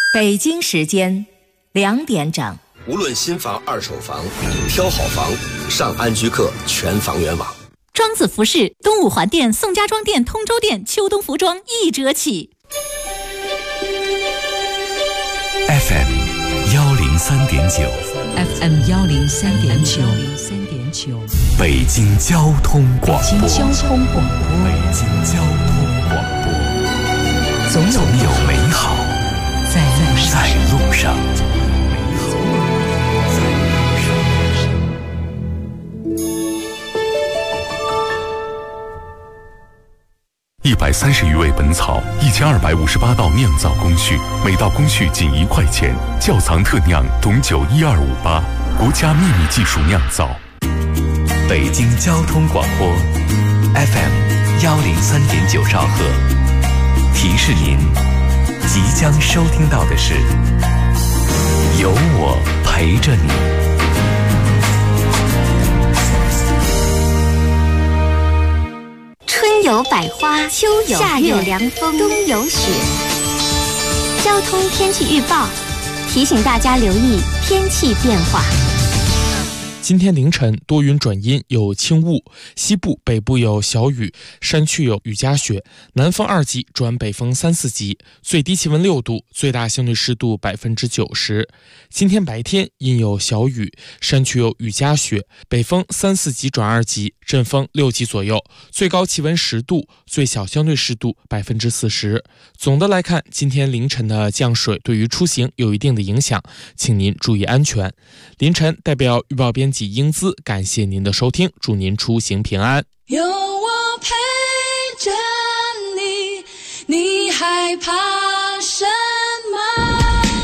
北京时间2点整。 无论新房、二手房，挑好房，上安居客全房源网。 庄子服饰东五环店、宋家庄店、通州店秋冬服装1折起。 FM 103.9 FM 103.9 北京交通广播。 北京交通广播，总有美好在路上。 130余味本草，1258道酿造工序，每道工序仅1块钱。窖藏特酿董酒12588，国家秘密技术酿造。 北京交通广播 FM 103.9兆赫，提示您即将收听到的是有我陪着你。 春有百花，秋有夏有凉风，冬有雪。交通天气预报提醒大家留意天气变化。 今天凌晨多云转阴，有轻雾，西部、北部有小雨，山区有雨夹雪，南风2级转北风3、4级，最低气温6度，最大相对湿度90%。今天白天阴有小雨，山区有雨夹雪，北风3、4级转2级，阵风6级左右，最高气温10度，最小相对湿度40%。总的来看，今天凌晨的降水对于出行有一定的影响，请您注意安全。凌晨代表预报编辑英姿感谢您的收听，祝您出行平安。 有我陪着你，你害怕什么？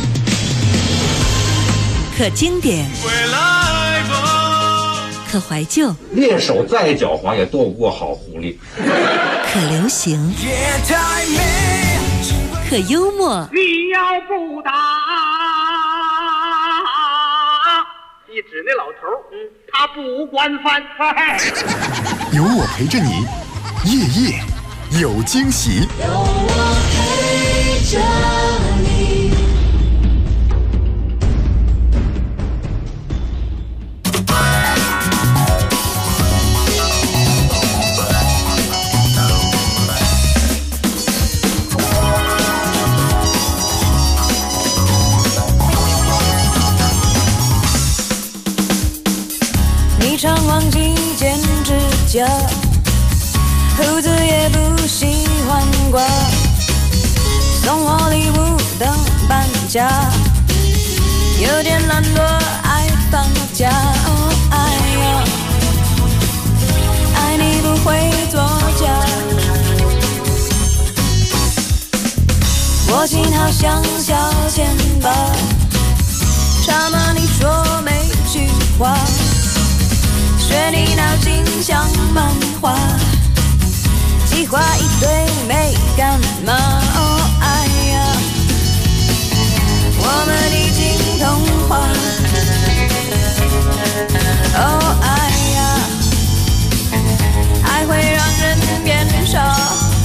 可经典，可怀旧， 猎手再狡猾也斗不过好狐狸。 可流行，可幽默。 你要不打，一指那老头，他不管饭。 有我陪着你，夜夜有惊喜。 有我陪着你。你常忘记剪指甲，胡子也不喜欢刮，送我礼物等搬家，有点懒惰爱放假。哦，爱呀，爱你不会作假，我心好像小钱包，插满你说每句话，学你脑筋像漫画，计划一堆没干嘛。哦，爱呀，我们已经通话。哦，爱呀，爱会让人变傻，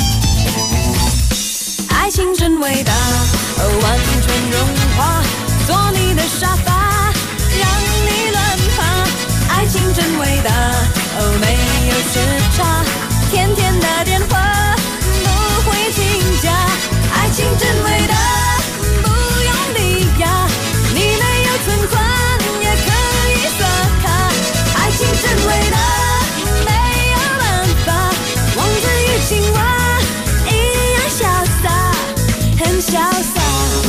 爱情真伟大，哦，完全融化，做你的沙发，让你乱爬。爱情真伟大，哦，没有时差，天天的电话不会请假。爱情真伟大，不用抵押，你没有存款也可以刷卡。爱情真伟大，没有办法，王子与青蛙一样潇洒，很潇洒。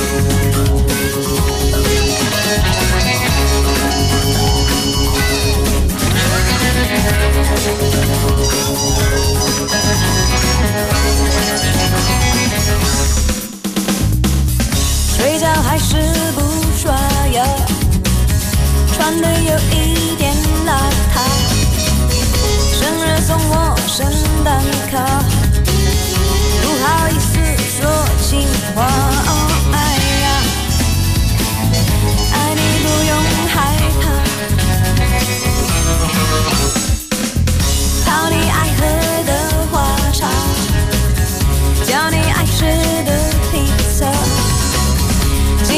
睡觉还是不刷牙，穿得有一点邋遢，生日送我圣诞卡，不好意思说情话。哦，爱呀，爱你不用害怕，泡你爱喝的花茶，叫你爱吃的披萨，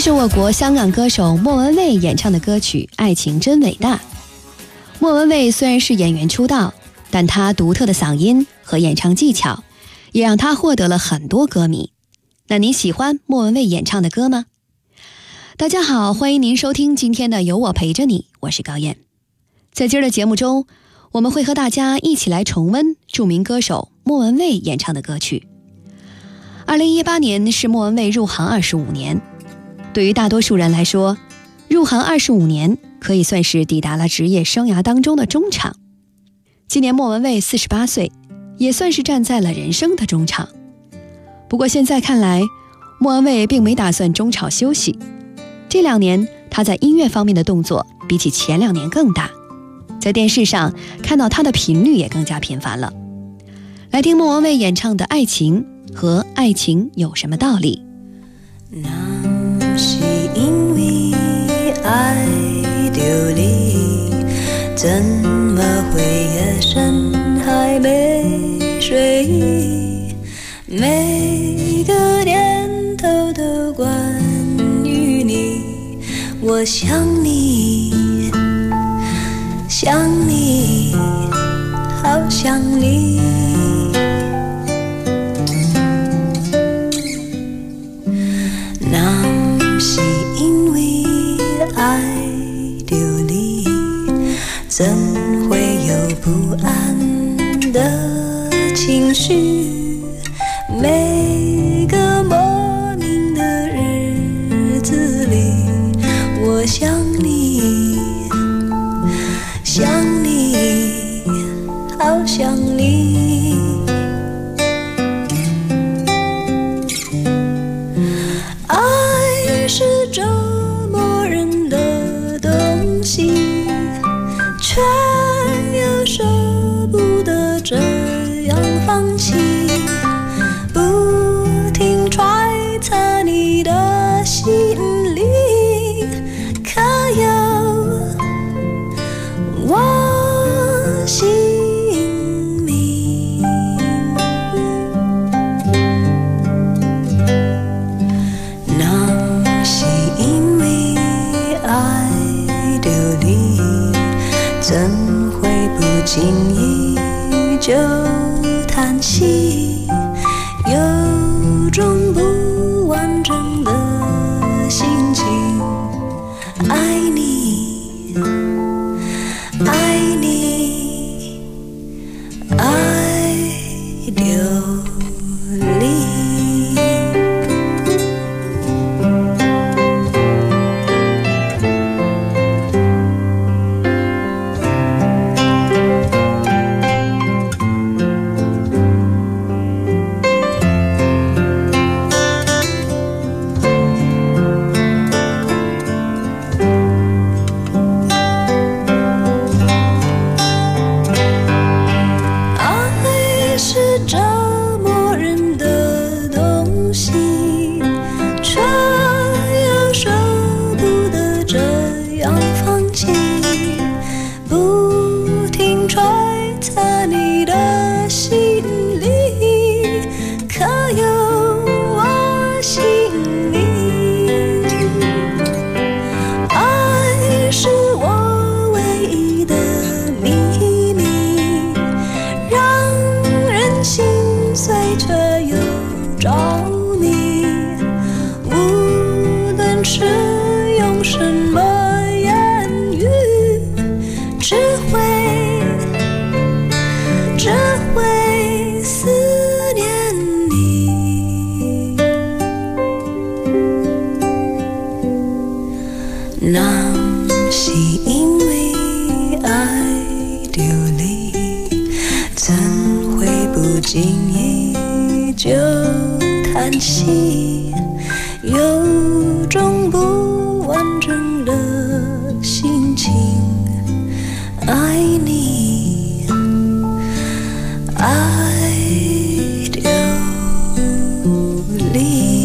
是我国香港歌手莫文蔚演唱的歌曲《爱情真伟大》。莫文蔚虽然是演员出道，但她独特的嗓音和演唱技巧也让她获得了很多歌迷。那你喜欢莫文蔚演唱的歌吗？大家好，欢迎您收听今天的有我陪着你，我是高燕。在今儿的节目中，我们会和大家一起来重温著名歌手莫文蔚演唱的歌曲。2018年是莫文蔚入行25年，对于大多数人来说，入行25年可以算是抵达了职业生涯当中的中场。今年莫文蔚48岁，也算是站在了人生的中场。不过现在看来，莫文蔚并没打算中场休息。这2年，她在音乐方面的动作比起前2年更大，在电视上看到她的频率也更加频繁了。来听莫文蔚演唱的《爱情》和《爱情有什么道理》。 那是因为爱着你，怎么会夜深还没睡意？每个念头都关于你，我想你，想你，好想你。那是因为爱着你，怎会有不安的情绪？每个莫名的日子里，我想你，想你，好想你。爱是折磨人的东西，却又舍不得这样放弃。不停揣测你的心里，可有我姓名？那是因为爱着你，怎会不经意就叹息？有种不完整的心情，爱你，爱你，爱流离。那是因为爱着你，怎会不经意就叹息？有种不完整的心情，爱你，爱流离。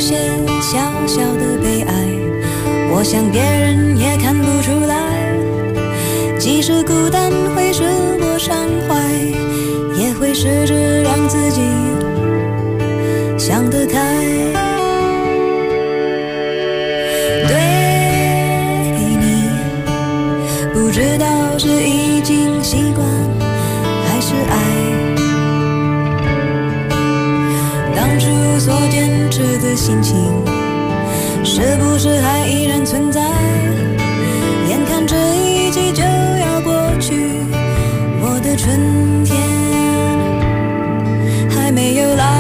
些小小的悲哀，我想别人也看不出来。即使孤单会使我伤怀，也会试着让自己想得开。对你不知道是已经习惯还是爱，当初所坚持的心情是不是还依然存在？眼看这一季就要过去，我的春天还没有来。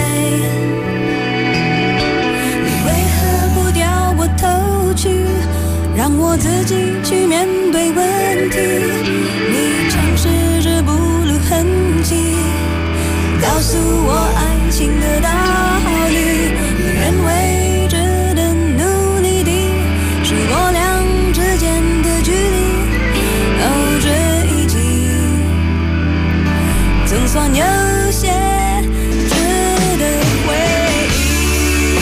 你为何不掉我头去，让我自己去面对问题？你尝试着不露痕迹，告诉我爱情的道理。你认为值得努力的是我俩之间的距离。哦，这一季总算有些值得回忆。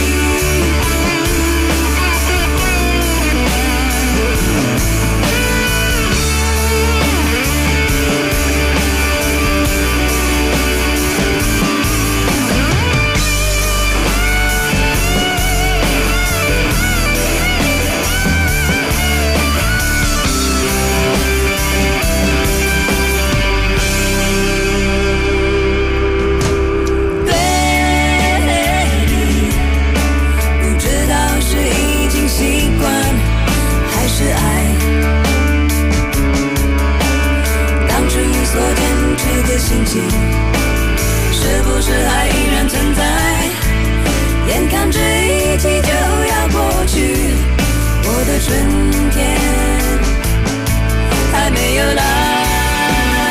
心情是不是还依然存在？眼看这一季就要过去，我的春天还没有来。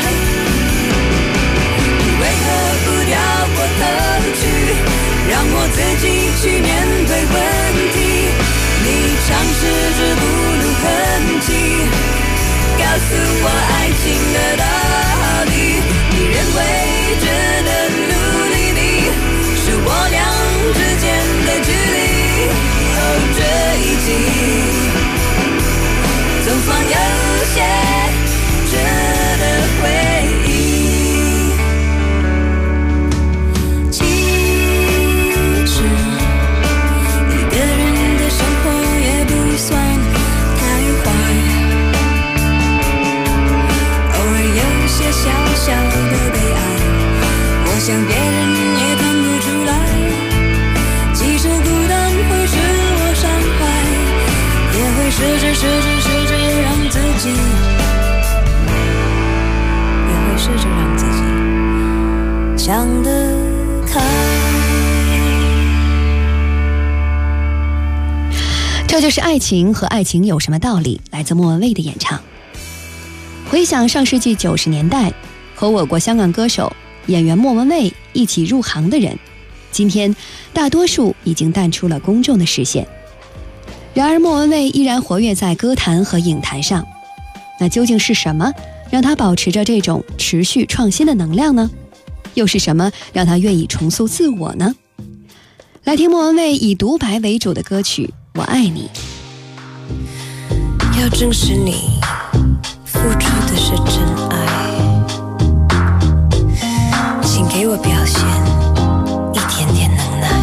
你为何不掉我头去，让我自己去面对问题？你尝试着不露痕迹，告诉我爱情的道理。你认为值得努力的是我俩之间的距离。哦，这一季总算有些值得回忆。其实一个人的生活也不算太坏，偶尔有些小小的悲哀，我想别人也看不出来。即使孤单会使我伤怀，也会试着让自己，也会试着让自己想得开。 这就是爱情和爱情有什么道理，来自莫文蔚的演唱。回想上世纪90年代和我国香港歌手演员莫文蔚一起入行的人，今天大多数已经淡出了公众的视线。然而莫文蔚依然活跃在歌坛和影坛上，那究竟是什么让她保持着这种持续创新的能量呢？又是什么让她愿意重塑自我呢？来听莫文蔚以独白为主的歌曲《我爱你》。 要正视你付出的是真爱，请给我表现一点点能耐，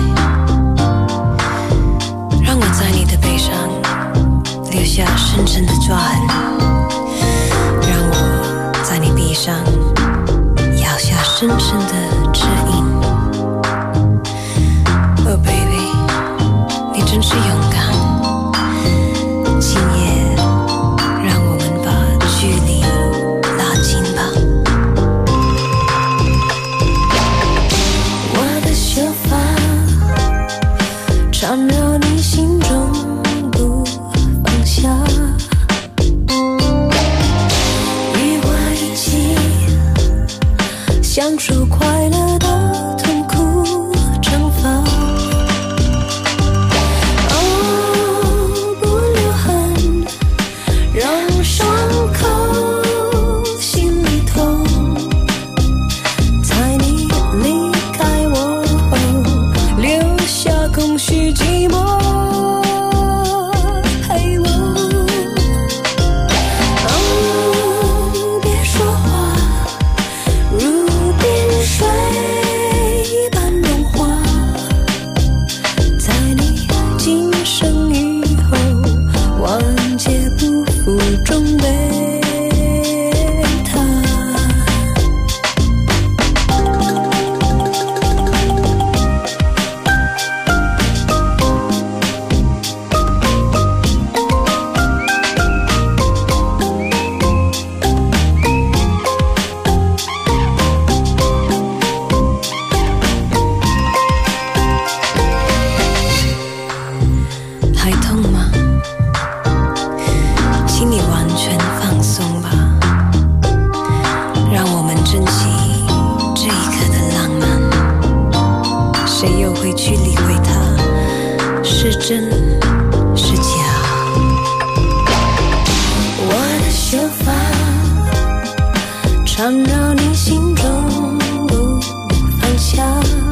让我在你的背上留下深深的抓痕，让我在你臂上咬下深深的指印。Oh baby， 你真是勇敢，今夜让我们把距离拉近吧。我的秀发缠绕你心中不放下，与我一起享受快乐的痛苦惩罚。哦， 会去理会它是真是假。我的秀发缠绕你心中不放下，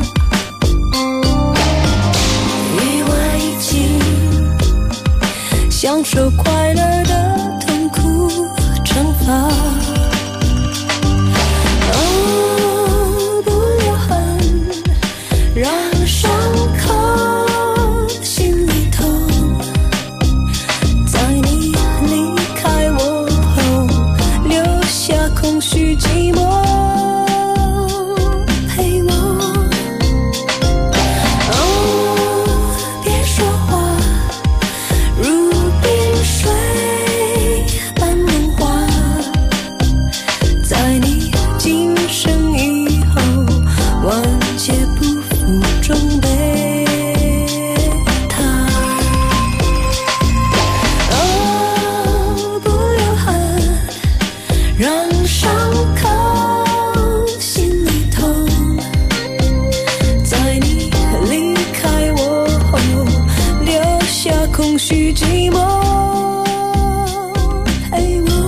与我一起享受快乐的痛苦惩罚。让伤口心里痛，在你离开我后留下空虚寂寞陪我。别说话，如冰水般融化，在你今生以后万劫不准备它。不流汗，让伤口心里痛，在你离开我后留下空虚寂寞陪我。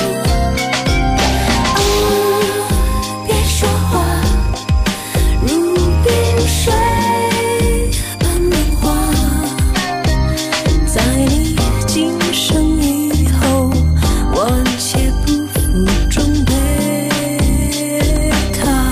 别说话，如冰水般融化，在你今生以后万劫不复准备它。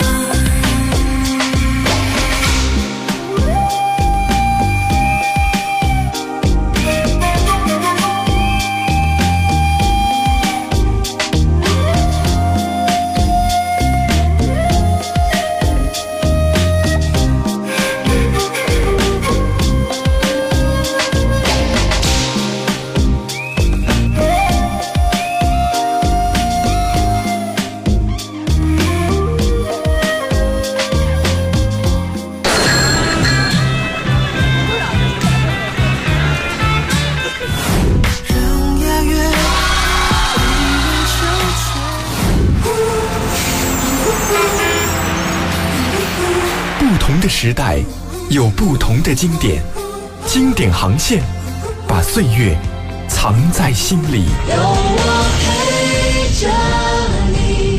不同的时代有不同的经典，经典航线把岁月藏在心里。 有我陪着你。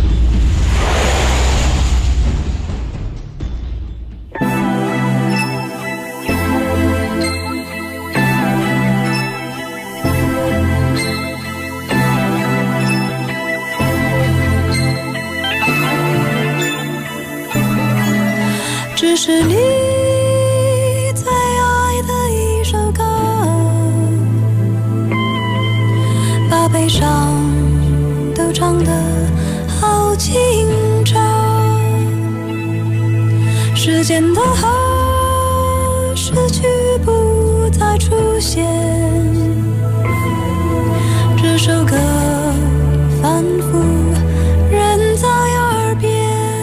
只是你最爱的一首歌，把悲伤都唱得好清澈。时间的河失去不再出现，这首歌反复仍在耳边。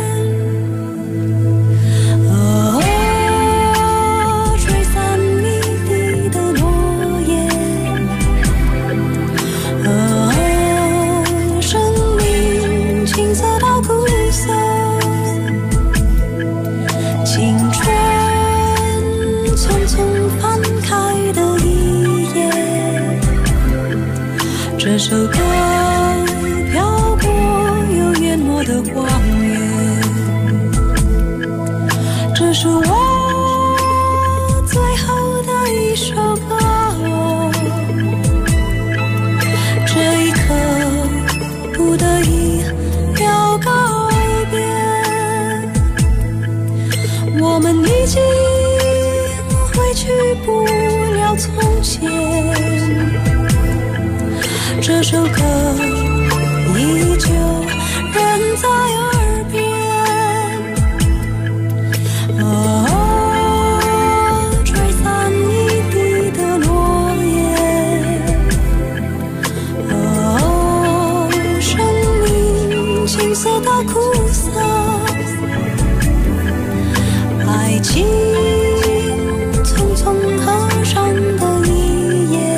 这首歌飘过又淹没的光源，这是我最后的一首歌。这一刻不得已要告别，我们已经回去不了从前。这首歌依旧仍在耳边，吹散一地的落叶，生命青涩的苦涩，爱情匆匆合上的一页。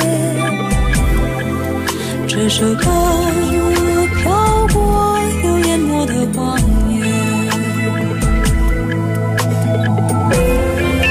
这首歌飘过又淹没的光源。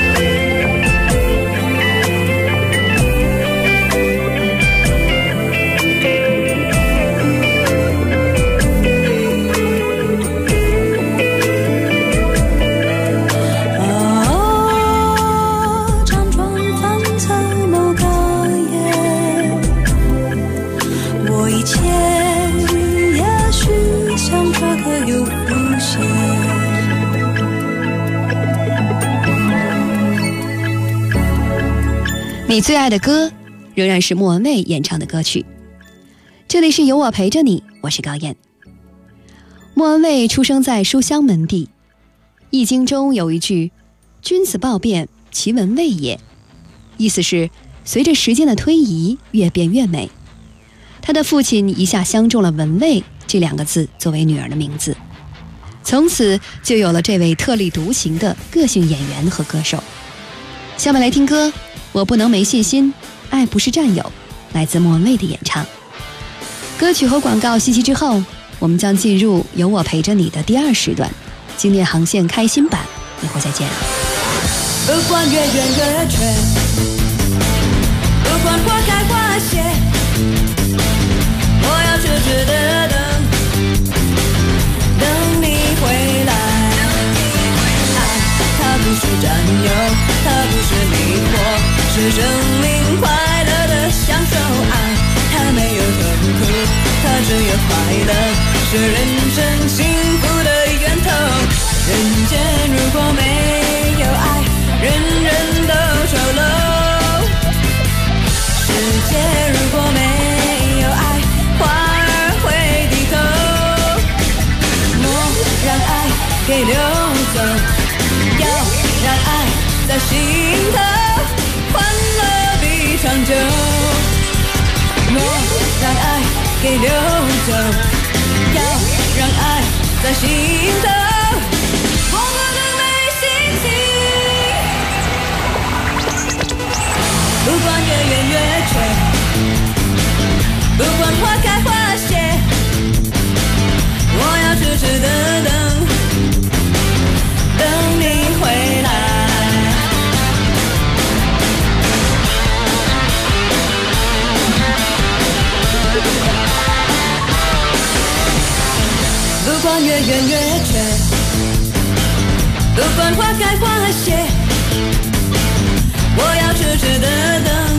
你最爱的歌仍然是莫文蔚演唱的歌曲。这里是有我陪着你，我是高燕。莫文蔚出生在书香门第，《易经》中有一句君子豹变，其文蔚也，意思是随着时间的推移越变越美。他的父亲一下相中了文蔚这2个字作为女儿的名字，从此就有了这位特立独行的个性演员和歌手。下面来听歌，我不能没信心，爱不是占有，来自莫文蔚的演唱。歌曲和广告信息之后，我们将进入有我陪着你的第2时段，经典航线开心版，一会儿再见。 不管月圆月缺，不管花开花谢，我要痴痴的等你回来。它不是占有，它不是迷惑，是生命快乐的享受。爱它没有痛苦，它只有快乐，是人生幸福的源头。人间如果没有爱，人人都丑陋。世界如果没有爱，花儿会低头。莫让爱给流走，要让爱在心头，欢乐比长久。莫让爱给流走，要让爱在心头，我不能没心情。不管月圆月缺，不管花开花谢，我要痴痴的等你回来。不管月圆月缺，不管花开花谢，我要痴痴的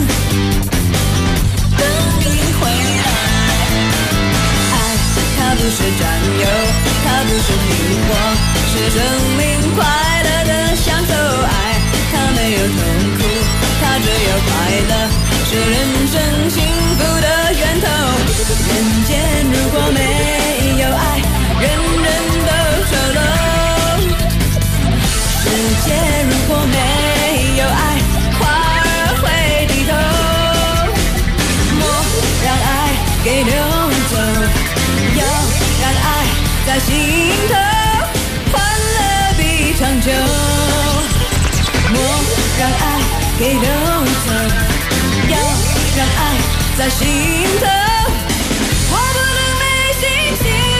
等你回来。爱它不是占有，它不是迷惑，是生命快乐的享受。爱它没有痛苦，它只有快乐，是人生幸福的源头。人间如果没有爱，人人都丑陋。世界如果没有爱，花儿会低头。莫让爱给流走，要让爱在心头，欢乐比长久。莫让爱给流走，要让爱在心头，我不能没心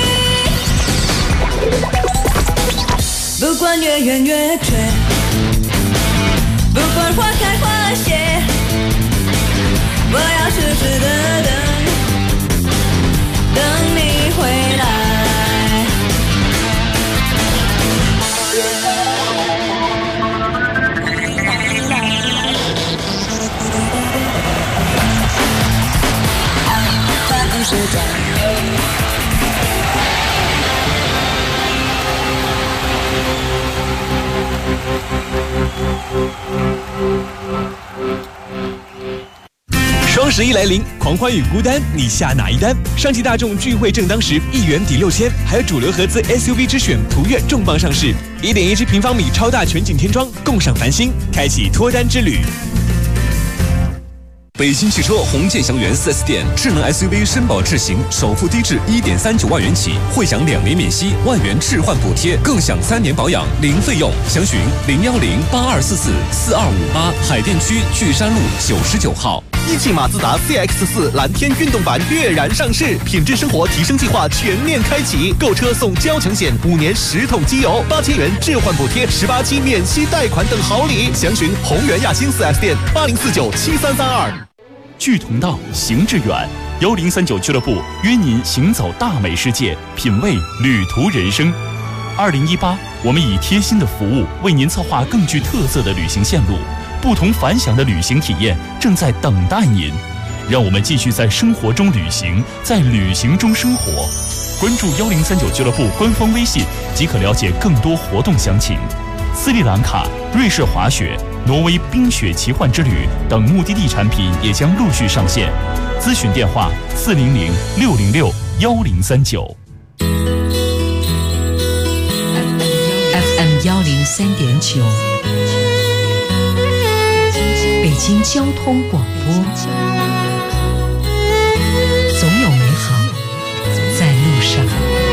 情。不管月圆月缺，不管花开花谢，我要痴痴的等你回来。它不是占有。 双11来临，狂欢与孤单，你下哪一单？上汽大众聚会正当时，1元抵6000，还有主流合资 SUV 之选途岳重磅上市，1.1平方米超大全景天窗，共赏繁星，开启脱单之旅。 北京汽车红箭祥源 4S 店，智能 SUV 绅宝智行，首付低至1.39万元起，会享2年免息，1万元置换补贴，更享3年保养零费用。详询01082444258，海淀区巨山路99号。 一汽马自达 CX-4 蓝天运动版跃然上市，品质生活提升计划全面开启，购车送交强险，5年10桶机油，8000元置换补贴，18期免息贷款等好礼。详询宏源亚星 4S 店80497332。 聚同道，行致远，1039俱乐部约您行走大美世界，品味旅途人生。2018，我们以贴心的服务为您策划更具特色的旅行线路，不同凡响的旅行体验正在等待您。让我们继续在生活中旅行，在旅行中生活。关注1039俱乐部官方微信即可了解更多活动详情。斯里兰卡、瑞士滑雪、 挪威冰雪奇幻之旅等目的地产品也将陆续上线。咨询电话400-606-1039。 FM 103.9，北京交通广播。总有美好在路上。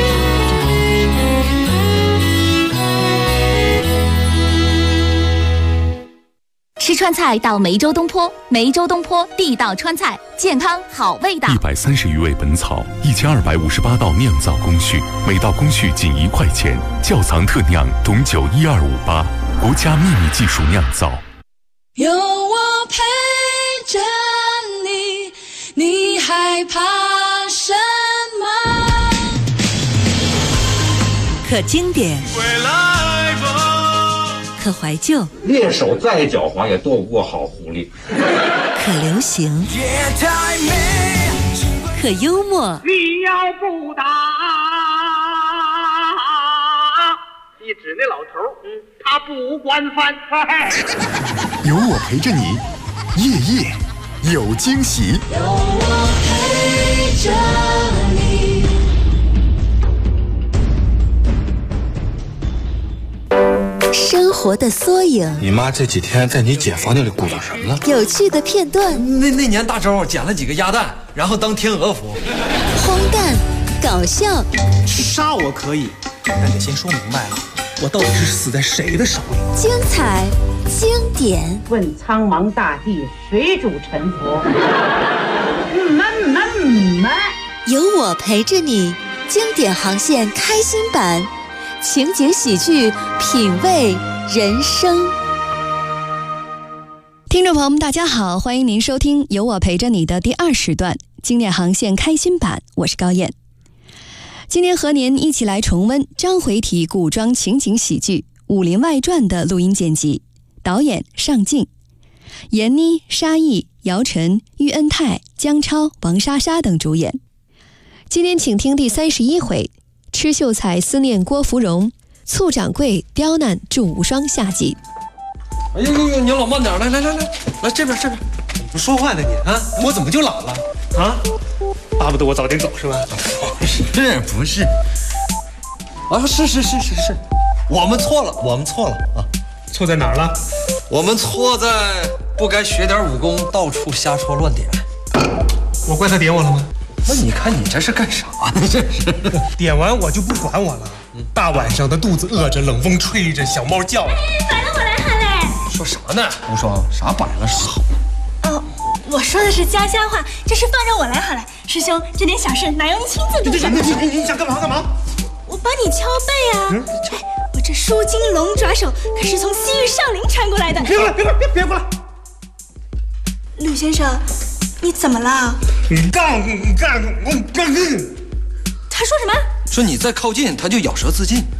吃川菜到梅州东坡，梅州东坡地道川菜，健康好味道。 130余味本草，1258道酿造工序，每道工序仅1块钱，窖藏特酿董酒12588，国家秘密技术酿造。 有我陪着你，你害怕什么？ 可经典，可怀旧， 猎手再狡猾也斗不过好狐狸。 可流行，可幽默。 你要不打，一指那老头，他不惯犯。 有我陪着你，夜夜有惊喜。 有我陪着你。 生活的缩影， 你妈这几天在你姐房间里鼓捣什么呢？ 有趣的片段。 那年大周捡了几个鸭蛋，然后当天鹅服。 荒诞，搞笑。 杀我可以，但得先说明白了，我到底是死在谁的手里？ 精彩，经典。 问苍茫大地，谁主沉浮？ 有我陪着你，经典航线开心版。情景喜剧，品味人生。 听众朋友们，大家好，欢迎您收听有我陪着你的第2时段经典航线开心版，我是高燕。今天和您一起来重温章回体古装情景喜剧《武林外传》的录音剪辑，导演尚敬，闫妮、沙溢、姚晨、喻恩泰、姜超、王莎莎等主演。今天请听第31回，吃秀才思念郭芙蓉，醋掌柜刁难祝无双下集。 哎呦呦呦，你老慢点，来这边。 不说话呢你啊？我怎么就老了啊？巴不得我早点走是吧？ 不是。啊，是，我们错了啊！ 错在哪儿了？ 我们错在不该学点武功，到处瞎戳乱点。 我怪他点我了吗？ 那你看你这是干啥呢？这是点完我就不管我了。大晚上的肚子饿着，冷风吹着，小猫叫着。 摆了我来喊嘞！ 说啥呢？无双，啥摆了啥？ 哦，我说的是家乡话，这是放着我来喊嘞。师兄，这点小事哪用你亲自督办？ 你想干嘛？ 我帮你敲背啊！我这舒筋龙爪手可是从西域少林传过来的。 别过来！ 吕先生，你怎么了？他说什么？ 说你再靠近，他就咬舌自尽。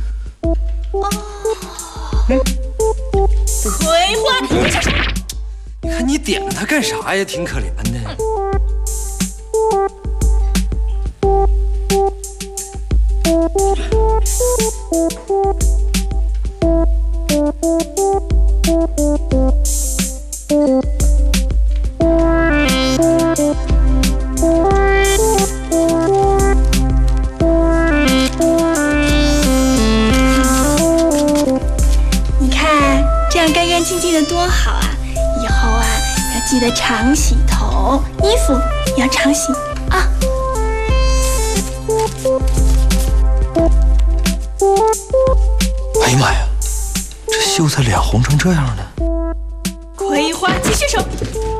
葵花，你说啥？ 你看你点他干啥呀？挺可怜的。 你看这样干干净净的多好啊！以后啊要记得常洗头，衣服也要常洗啊。 哎呀妈呀，这秀才脸红成这样了。 葵花继续手。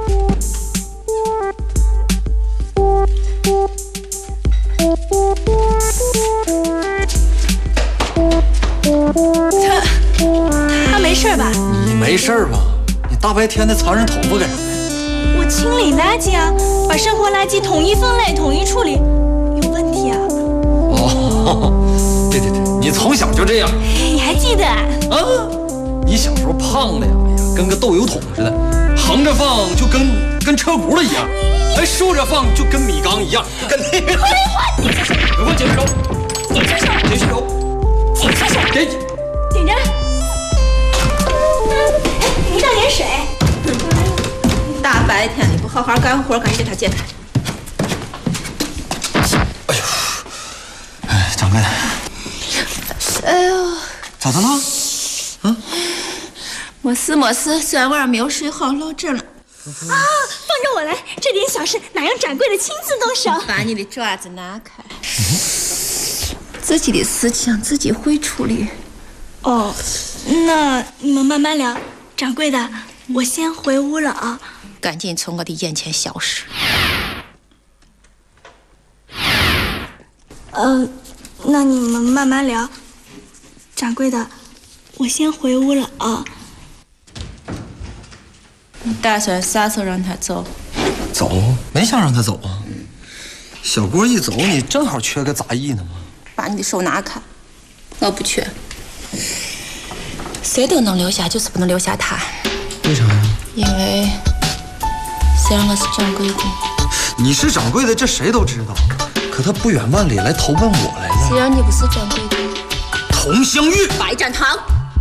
他没事吧？ 你没事吧？你大白天的藏人头发干啥呀？ 我清理垃圾啊，把生活垃圾统一分类、统一处理，有问题啊？ 哦，对，你从小就这样。 你还记得啊？ 你小时候胖的呀，跟个豆油桶似的，横着放就跟车轱辘一样，竖着放就跟米缸一样，跟那个。 葵花，你出手！ 给我解释手！ 解释手！ 解释手！ 解释手！ 点着。你倒点水。 好好干活，赶紧给他检查。 哎呦，哎，掌柜的， 哎呦， 咋的了？啊？ 没事，昨晚上没有睡好，落枕了。 啊，放着我来，这点小事哪让掌柜的亲自动手？把你的爪子拿开。自己的事情自己会处理。哦，那你们慢慢聊。掌柜的，我先回屋了啊。赶紧从我的眼前消失。那你们慢慢聊。掌柜的，我先回屋了啊。你打算啥时候让他走？ 走？没想让他走啊。小郭一走，你正好缺个杂役呢嘛。 把你的手拿开，我不缺。谁都能留下，就是不能留下他。 为啥呀？ 因为虽然我是掌柜的， 你是掌柜的，这谁都知道。可他不远万里来投奔我来了。 虽然你不是掌柜的， 佟湘玉， 白展堂。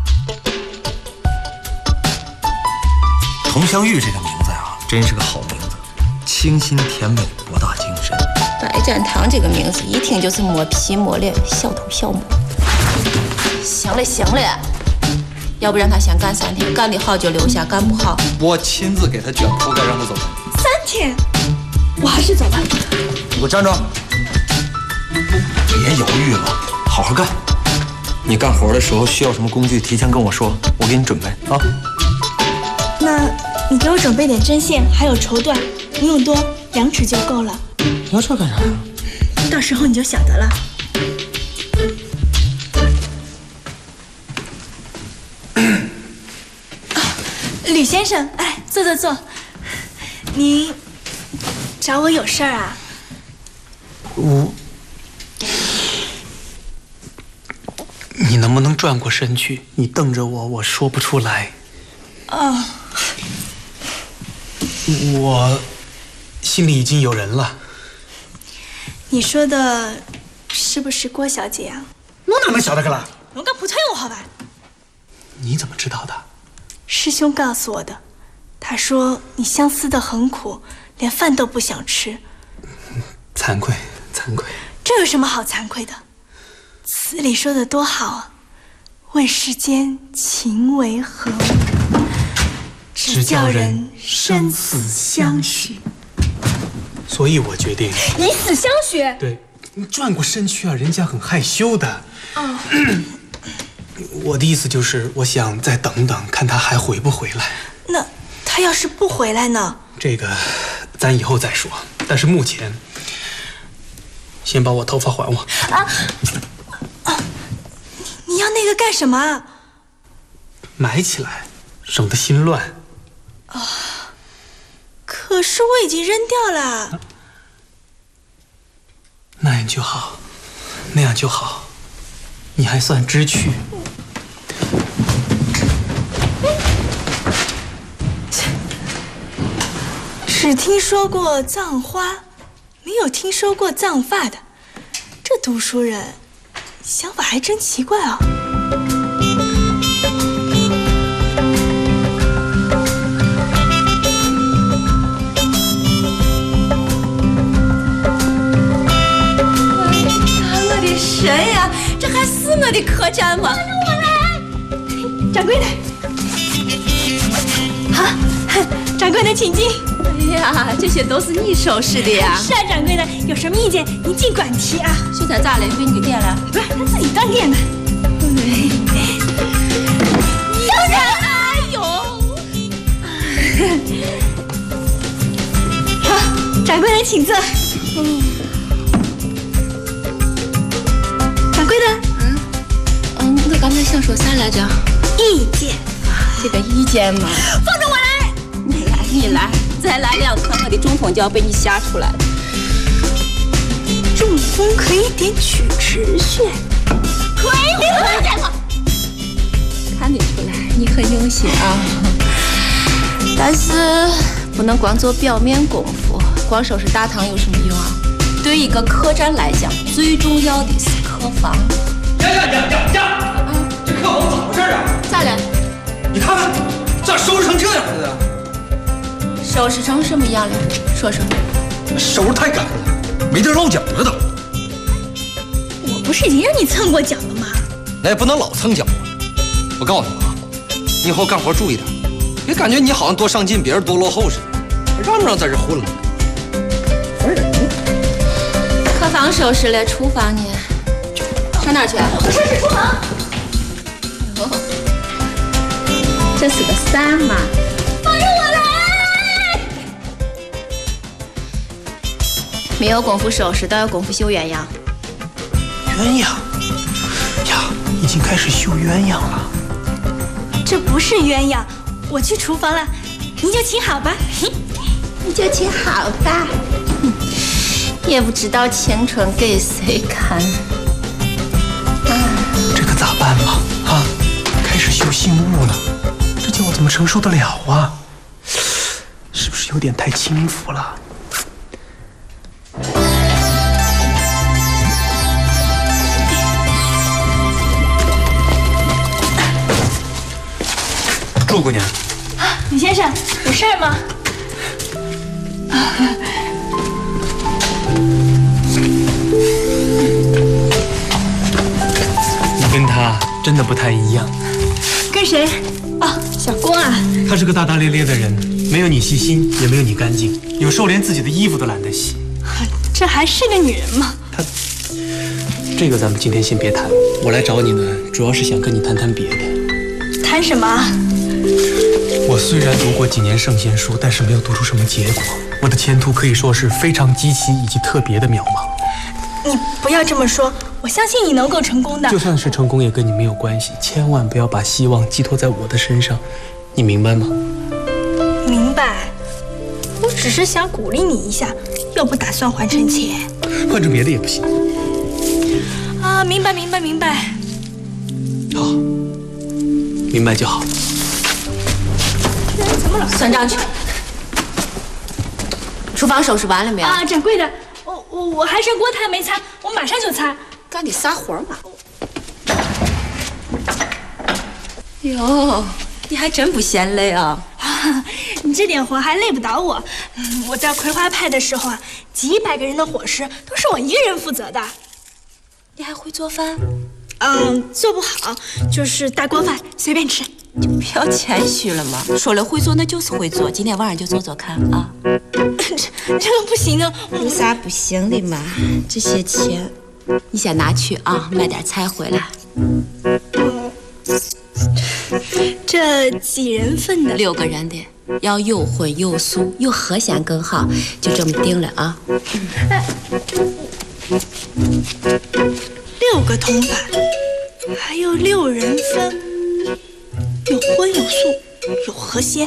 佟湘玉这个名字呀，真是个好名字，清新甜美，博大精深。 白展堂这个名字一听就是磨皮磨脸，小偷小摸。行了，要不然他先干3天，干得好就留下，干不好我亲自给他卷铺盖让他走。 3天，我还是走吧。 你给我站住！别犹豫了，好好干。你干活的时候需要什么工具，提前跟我说，我给你准备啊。 那你给我准备点针线，还有绸缎，不用多，2尺就够了。 要这干啥呀？ 到时候你就晓得了。吕先生，哎，坐。您找我有事儿啊？ 你能不能转过身去？你瞪着我，我说不出来。 哦。 我心里已经有人了。 你说的是不是郭小姐啊？ 我哪能晓得个啦？ 侬讲普通话好吧？ 你怎么知道的？ 师兄告诉我的。他说你相思得很苦，连饭都不想吃。 惭愧。 这有什么好惭愧的？词里说的多好啊！问世间情为何物，只叫人生死相许。 所以我决定以死相许。 对，你转过身去啊，人家很害羞的。 哦。 我的意思就是，我想再等等，看他还回不回来。 那他要是不回来呢？ 这个咱以后再说。但是目前，先把我头发还我。 你要那个干什么？ 埋起来，省得心乱。 可是我已经扔掉了。 那样就好，你还算知趣。 只听说过葬花，没有听说过葬发的。这读书人想法还真奇怪哦。我的神呀，这还是我的客栈吗？我来，掌柜的。好，掌柜的请进。哎呀，这些都是你收拾的呀？是啊，掌柜的，有什么意见您尽管提啊。现在咋了？给你给点了？不是，他自己断电的。当然，哎呦！好，掌柜的请坐。掌柜的，你刚才想说啥来着？意见。这个意见嘛，放着我来。你来。再来2颗，我的中风就要被你吓出来了。中风可以点曲池穴。可以，你怎么见过？看得出来，你很用心啊。但是不能光做表面功夫，光收拾大堂有什么用啊？对一个客栈来讲，最重要的是客房。 呀！这客房咋回事啊？ 咋了？ 你看看，咋收拾成这样子的？ 收拾成什么样了？说说。 收拾太干了，没地落脚了都。 我不是已经让你蹭过脚了吗？ 那也不能老蹭脚啊！我告诉你啊，你以后干活注意点，别感觉你好像多上进，别人多落后似的。让不让在这混了？ 客房收拾了，厨房呢？上哪儿去？我收拾厨房。哦，这是个啥嘛？放着我来！没有功夫收拾，倒有功夫绣鸳鸯。 鸳鸯呀，已经开始绣鸳鸯了。 这不是鸳鸯，我去厨房了，你就请好吧。你就请好吧。也不知道青春给谁看。 这可咋办嘛？啊，开始绣信物了，这叫我怎么承受得了啊？是不是有点太轻浮了？祝姑娘。 李先生，有事儿吗？ 你跟他真的不太一样。 跟谁？哦，小郭啊。 他是个大大咧咧的人，没有你细心，也没有你干净，有时候连自己的衣服都懒得洗。 这还是个女人吗？ 这个咱们今天先别谈。我来找你呢，主要是想跟你谈谈别的。 谈什么？ 我虽然读过几年圣贤书，但是没有读出什么结果。我的前途可以说是非常极其以及特别的渺茫。 你不要这么说，我相信你能够成功的。 就算是成功，也跟你没有关系。千万不要把希望寄托在我的身上，你明白吗？ 明白。我只是想鼓励你一下，又不打算还成钱。 换成别的也不行。 啊，明白。 好，明白就好。 算账去。 厨房收拾完了没有？啊，掌柜的，我还剩锅台没擦，我马上就擦。 干你撒活嘛！哟，你还真不嫌累啊！你这点活还累不倒我。我在葵花派的时候啊，几百个人的伙食都是我一个人负责的。你还会做饭？做不好，就是大锅饭随便吃。 就不要谦虚了嘛，说了会做那就是会做，今天晚上就做做看啊。 这个不行啊！ 有啥不行的嘛？这些钱你先拿去啊，买点菜回来。 这几人份的 ？6个人的，要有荤有素，有河鲜更好，就这么定了啊。 6个铜板，还有6人份。有荤有素，有河鲜。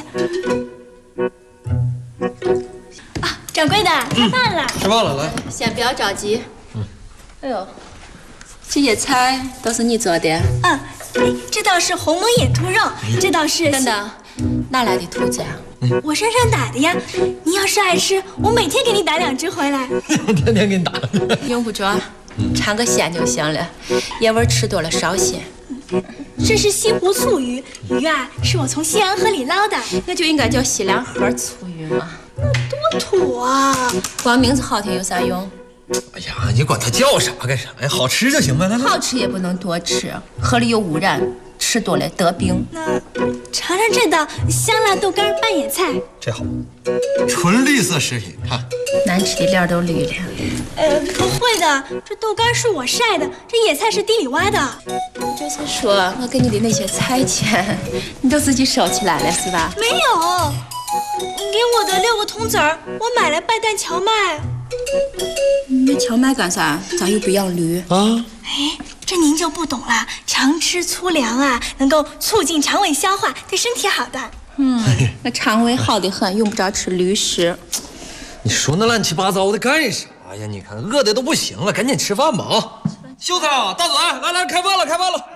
啊，掌柜的，开饭了。 吃饭了，来。 先不要着急。哎呦，这些菜都是你做的？ 这道是红焖野兔肉，这道是…… 等等，哪来的兔子啊？ 我身上打的呀。你要是爱吃，我每天给你打2只回来。 天天给你打。 用不着，尝个鲜就行了，野味吃多了少咸。 这是西湖醋鱼，鱼啊是我从西洋河里捞的， 那就应该叫西凉河醋鱼嘛。 那多土啊！ 光名字好听有啥用？ 哎呀，你管它叫啥干啥呀？好吃就行呗。来， 好吃也不能多吃，河里有污染，吃多了得病。 那尝尝这道香辣豆干拌野菜， 这好，纯绿色食品，看难吃的脸都绿了。 不会的，这豆干是我晒的，这野菜是地里挖的。 就是说我给你的那些菜钱，你都自己收起来了是吧？ 没有，你给我的6个铜子儿，我买来拌蛋荞麦。 那荞麦干啥？咋又不养驴啊？这您就不懂了。常吃粗粮啊，能够促进肠胃消化，对身体好的。 那肠胃好的很，用不着吃驴食。 你说那乱七八糟的干啥呀？你看饿的都不行了，赶紧吃饭吧啊！秀才啊，大嘴，来，开饭了。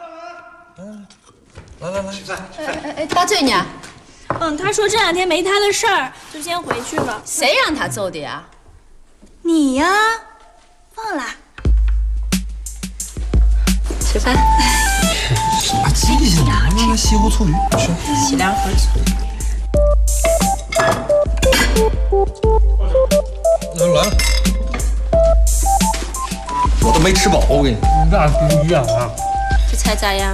来，吃饭。 大嘴呢？ 他说这2天没他的事儿，就先回去了。 谁让他走的呀？ 你呀，忘了。 吃饭。 啥记性啊？那西湖醋鱼，吃。 西凉河醋鱼。 我都没吃饱，我跟你。 那不一样啊。 这菜咋样？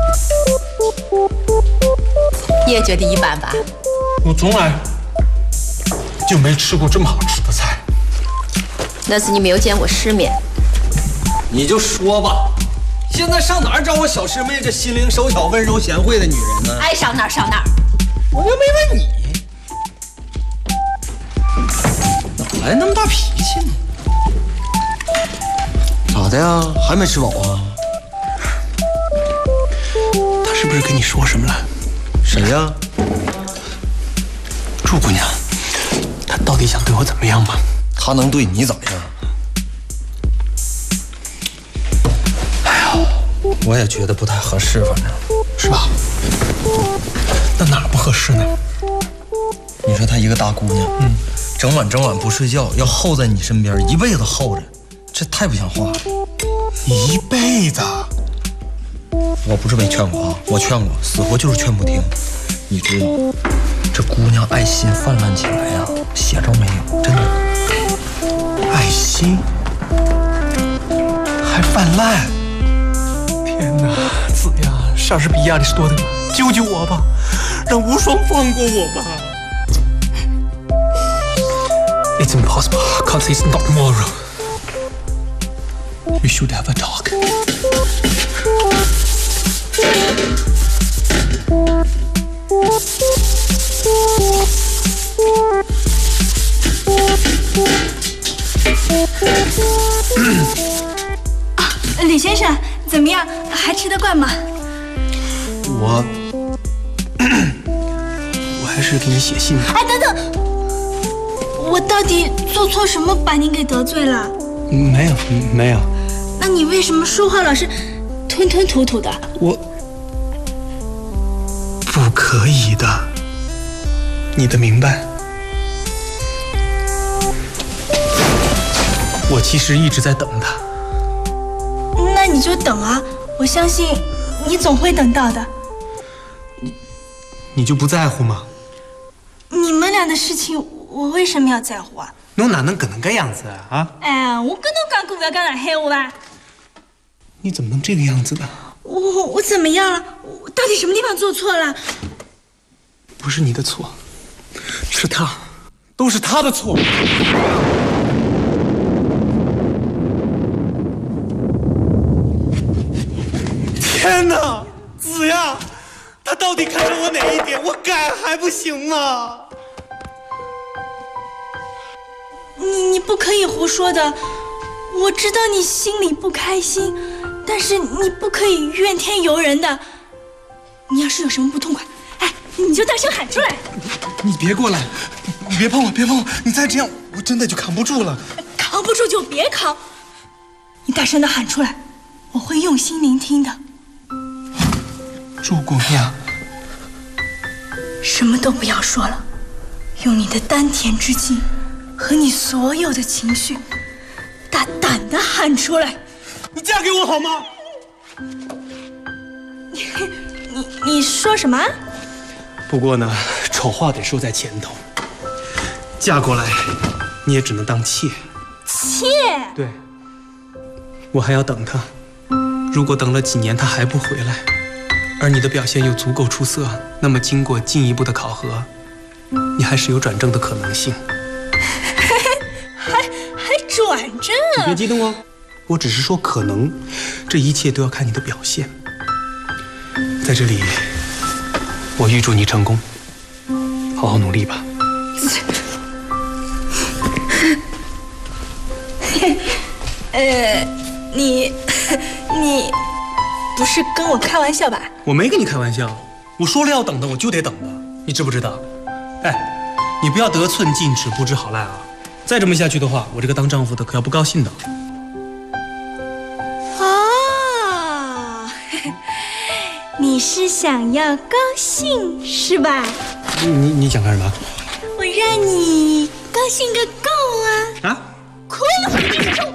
你也觉得一般吧？ 我从来就没吃过这么好吃的菜。 那是你没有见过世面。 你就说吧，现在上哪儿找我小师妹这心灵手巧、温柔贤惠的女人呢？ 爱上哪儿上哪儿。 我又没问你，哪来那么大脾气呢？咋的呀？还没吃饱啊？ 他是不是跟你说什么了？ 谁呀？ 祝姑娘，她到底想对我怎么样吗？ 她能对你咋样？哎呀，我也觉得不太合适，反正是吧？那哪儿不合适呢？ 你说她一个大姑娘，整晚不睡觉，要候在你身边，一辈子候着，这太不像话了。 一辈子？ 我不是没劝过啊，我劝过，死活就是劝不听。你知道，这姑娘爱心泛滥起来呀，写着没有？真的， 爱心还泛滥！天哪，子呀，莎士比亚里士多德，救救我吧，让无双放过我吧！ It's impossible. I can't say it's not moral. We should have a talk. 李先生，怎么样？还吃得惯吗？ 我还是给你写信吧。 哎，等等，我到底做错什么把您给得罪了？ 没有。 那你为什么说话老是吞吞吐吐的？ 我不可以的，你的明白。我其实一直在等他。 那你就等啊，我相信你总会等到的。 你就不在乎吗？ 你们俩的事情，我为什么要在乎啊？ 侬哪能搿能个样子啊？ 哎，我跟侬讲过不要讲那闲话吧？ 你怎么能这个样子呢？ 我怎么样了？我到底什么地方做错了？ 不是你的错，是他，都是他的错。天哪，子呀，他到底看上我哪一点？我改还不行吗？ 你不可以胡说的，我知道你心里不开心，但是你不可以怨天尤人的。你要是有什么不痛快，哎，你就大声喊出来。 你别过来，你别碰我，别碰我！你再这样，我真的就扛不住了。 扛不住就别扛，你大声的喊出来，我会用心聆听的。 祝姑娘， 什么都不要说了，用你的丹田之劲和你所有的情绪，大胆的喊出来。 你嫁给我好吗？ 你说什么？ 不过呢，丑话得说在前头。嫁过来，你也只能当妾。 妾？ 对。我还要等他。如果等了几年他还不回来，而你的表现又足够出色，那么经过进一步的考核，你还是有转正的可能性。 还转正？ 你别激动哦，我只是说可能，这一切都要看你的表现。在这里，我预祝你成功，好好努力吧。 你不是跟我开玩笑吧？ 我没跟你开玩笑，我说了要等的，我就得等的，你知不知道？哎，你不要得寸进尺，不知好赖啊！再这么下去的话，我这个当丈夫的可要不高兴的。 哦，你是想要高兴是吧？ 你想干什么？ 我让你高兴个够啊！ 啊？ 亏了我的金手手！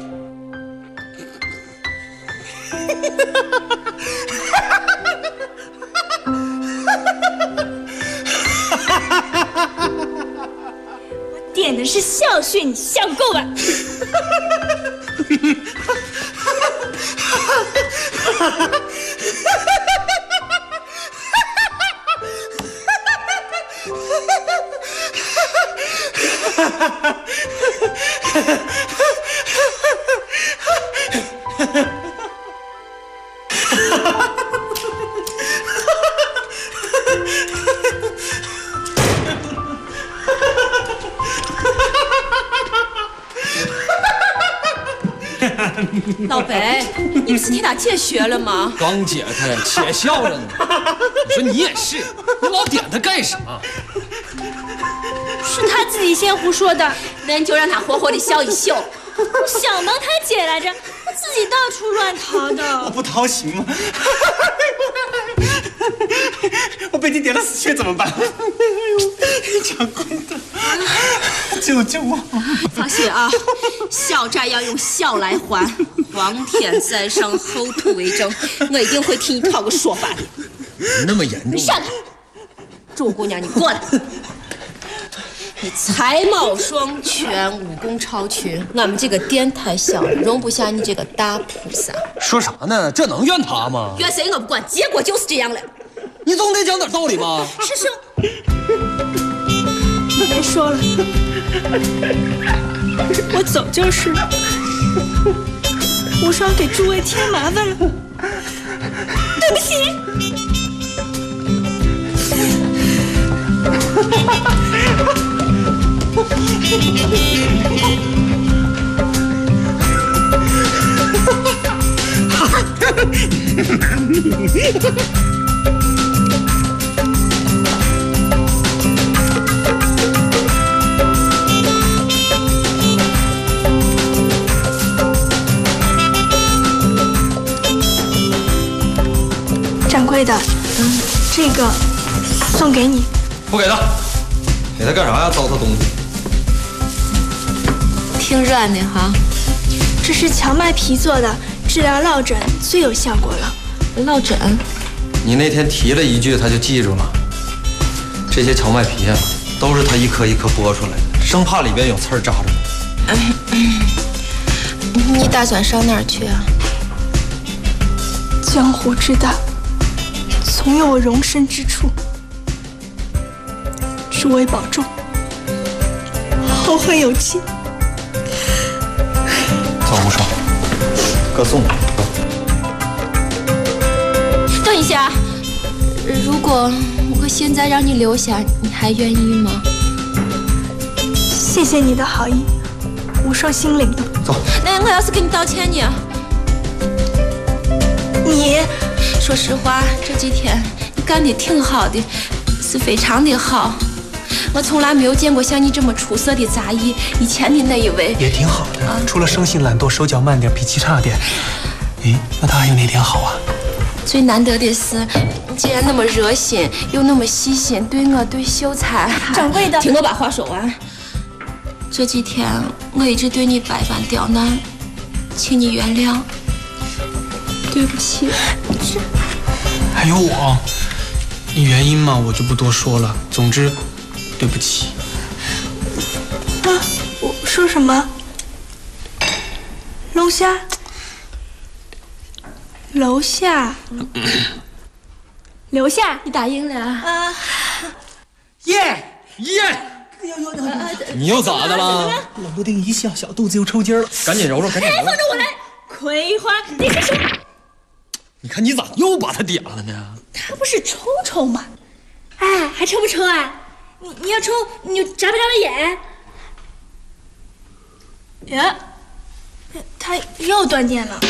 我点演的是校训，你笑够了。 老白，你不是替他姐学了吗？ 刚解开，且笑着呢。你说你也是，你老点他干啥？ 是他自己先胡说的， 那你就让他活活的笑一宿。 我想帮他姐来着，我自己到处乱逃的。 我不逃行吗？我被你点了死穴怎么办？掌柜的，救救我！ 放心啊，小债要用笑来还。皇天在上，后土为证，我一定会替你讨个说法的。 那么严重？ 你上来，祝姑娘，你过来。你才貌双全，武功超群，俺们这个店太小了，容不下你这个大菩萨。 说啥呢？这能怨他吗？ 怨谁我不管，结果就是这样了。 你总得讲点道理吧？ 师兄，你别说了，我走就是。无双给诸位添麻烦了，对不起。掌柜的，这个送给你。 不给他，给他干啥呀？糟蹋东西。 挺软的哈。 这是荞麦皮做的，治疗落枕最有效果了。 落枕？ 你那天提了一句，他就记住了。这些荞麦皮啊，都是他一颗一颗剥出来的，生怕里边有刺儿扎着。 你打算上哪儿去啊？ 江湖之大，总有我容身之处。诸位保重，后会有期。 走，无双，哥送你。 等一下，如果我现在让你留下，你还愿意吗？ 谢谢你的好意，无双心领了。 走。 那我要是给你道歉呢？ 你说实话，这几天你干的挺好的，是非常的好。我从来没有见过像你这么出色的杂役，以前的那一位也挺好的，除了生性懒惰、手脚慢点、脾气差点。咦，那他还有哪点好啊？ 最难得的是，你既然那么热心，又那么细心，对我对秀才。 掌柜的， 听我把话说完。这几天我一直对你百般刁难，请你原谅。对不起。 还有我，你原因嘛，我就不多说了。总之，对不起。 啊，我说什么？楼下。楼下， 留下，你答应了啊？ 耶！你又咋的了？ 冷不丁一笑，小肚子又抽筋了。 赶紧揉揉，赶紧揉。 放着我来，葵花，你可是。 你看你咋又把他点了呢？ 他不是抽抽吗？哎，还抽不抽啊？你要抽，你就眨不眨巴眼？呀，他又断电了。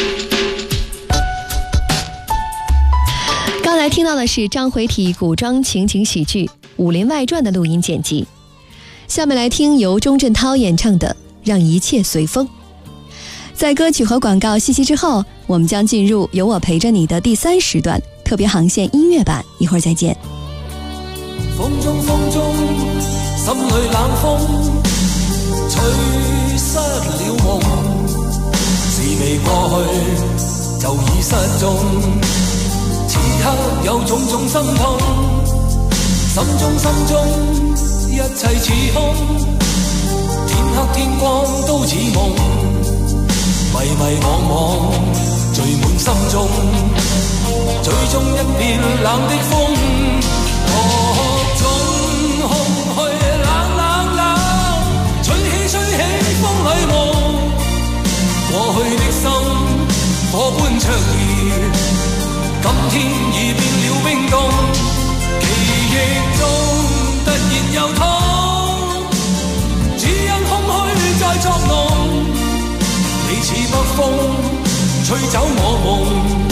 刚才听到的是章回体古装情景喜剧《武林外传》的录音剪辑。下面来听由钟镇涛演唱的《让一切随风》。在歌曲和广告信息之后，我们将进入有我陪着你的第3时段特别航线音乐版，一会儿再见。 风中心里冷风吹失了梦，事未過去就已失蹤，此刻有種種心痛，心中一切似空， 黑天光都似夢，迷迷惘惘聚滿心中，最終一片冷的風，各種空虛冷冷冷，吹起風裏夢，過去的心火般灼熱，今天已變了冰凍，記憶中突然又痛，只因空虛在作弄，你似北風吹走我夢，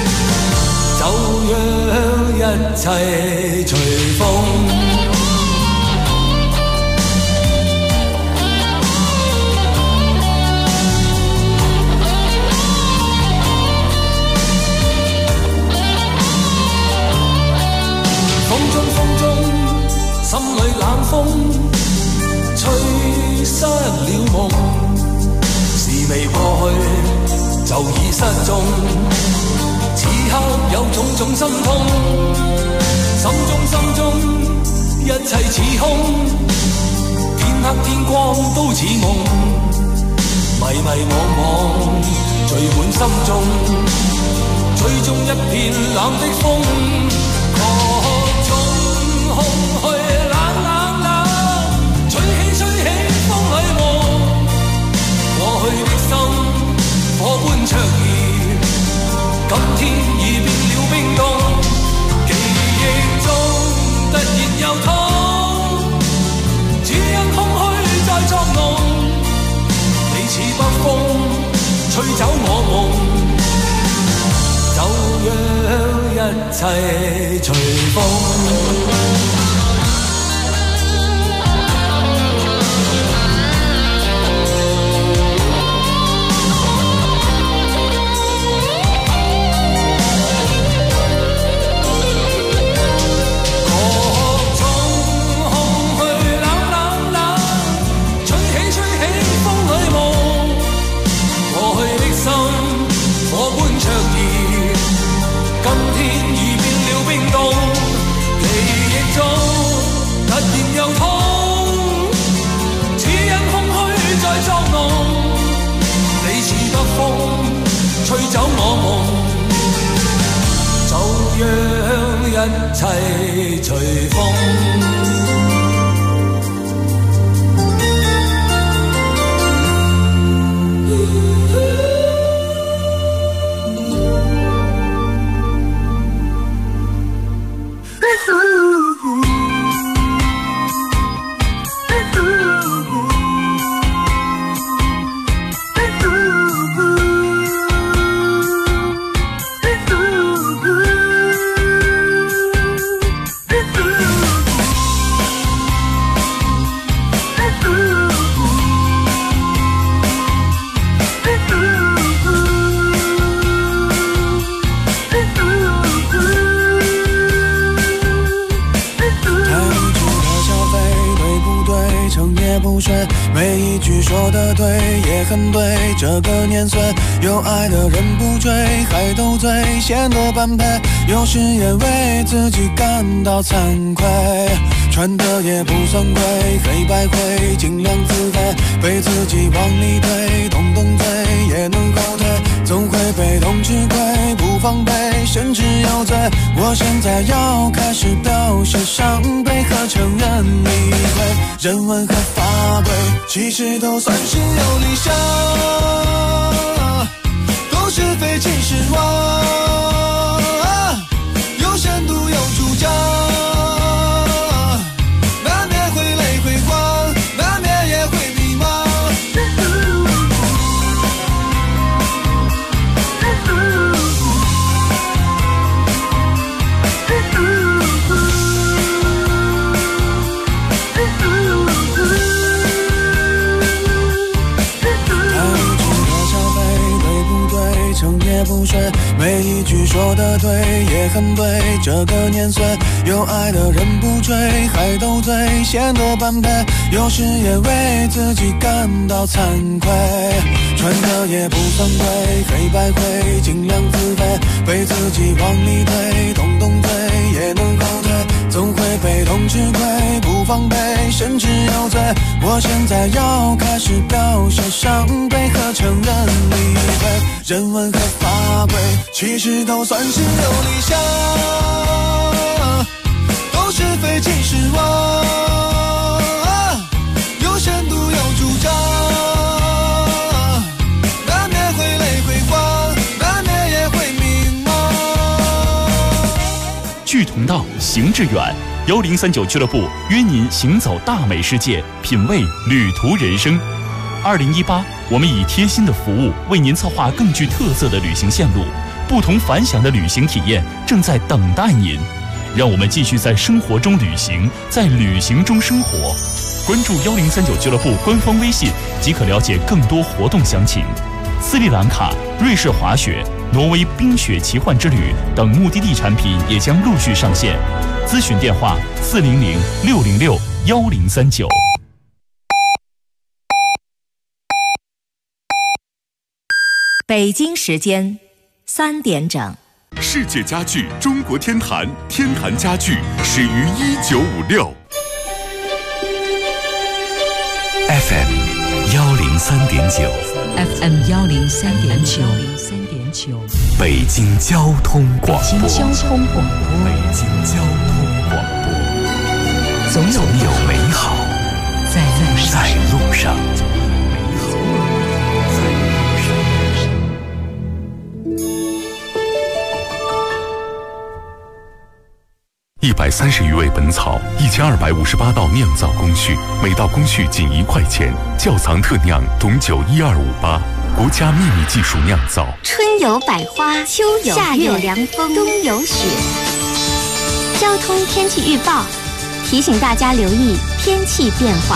就讓一切隨風。心裏冷風吹失了夢，事未過去就已失蹤，此刻有種種心痛，心中一切似空，天黑天光都似夢，迷迷惘惘聚滿心中，最終一片冷的風，各種空虛冷冷冷，吹起風裏夢，過去的心火般灼熱，今天已變了冰凍，記憶中突然又痛，只因空虛在作弄，你似北風吹走我夢，就讓一切隨風。吹走我夢，就讓一切隨風。 每一句说的对也很对，这个年岁有爱的人不追，还斗嘴显得般配，有时也为自己感到惭愧，穿的也不算贵，黑白灰尽量自卑，被自己往里推，动动嘴也能后退，总会被动吃亏，不防备甚至有罪，我现在要开始表示伤悲和承认理亏，人文和法规其实都算是有理想，都是非其实妄，有深度有主张，难免会累会慌，难免也会迷茫，也不睡，每一句说的对也很对，这个年岁有爱的人不追，还斗嘴显得般配，有时也为自己感到惭愧，穿的也不算贵，黑白灰尽量自卑，被自己往里推，动动嘴也能后退，总会被动吃亏，不防备甚至有罪， 我现在要开始表现伤悲和承认理会，人文和法规其实都算是有理想，都是非其实我有深度有主张，难免会泪会慌，难免也会迷茫。 聚同道，行致远。1039俱乐部约您行走大美世界，品味旅途人生。2018，我们以贴心的服务为您策划更具特色的旅行线路，不同凡响的旅行体验正在等待您。让我们继续在生活中旅行，在旅行中生活。关注1039俱乐部官方微信即可了解更多活动详情。斯里兰卡、瑞士滑雪、挪威冰雪奇幻之旅等目的地产品也将陆续上线。咨询电话400-606-1039。 北京时间3点整。 世界家具中国天坛，天坛家具始于1956。 FM 103.9 FM 103.9， 北京交通广播。 北京交通广播，总有美好在路上。 130余味本草，1258道酿造工序，每道工序仅1块钱。窖藏特酿董酒12588，国家秘密技术酿造。 春有百花，秋有夏有凉风，冬有雪。交通天气预报提醒大家留意天气变化。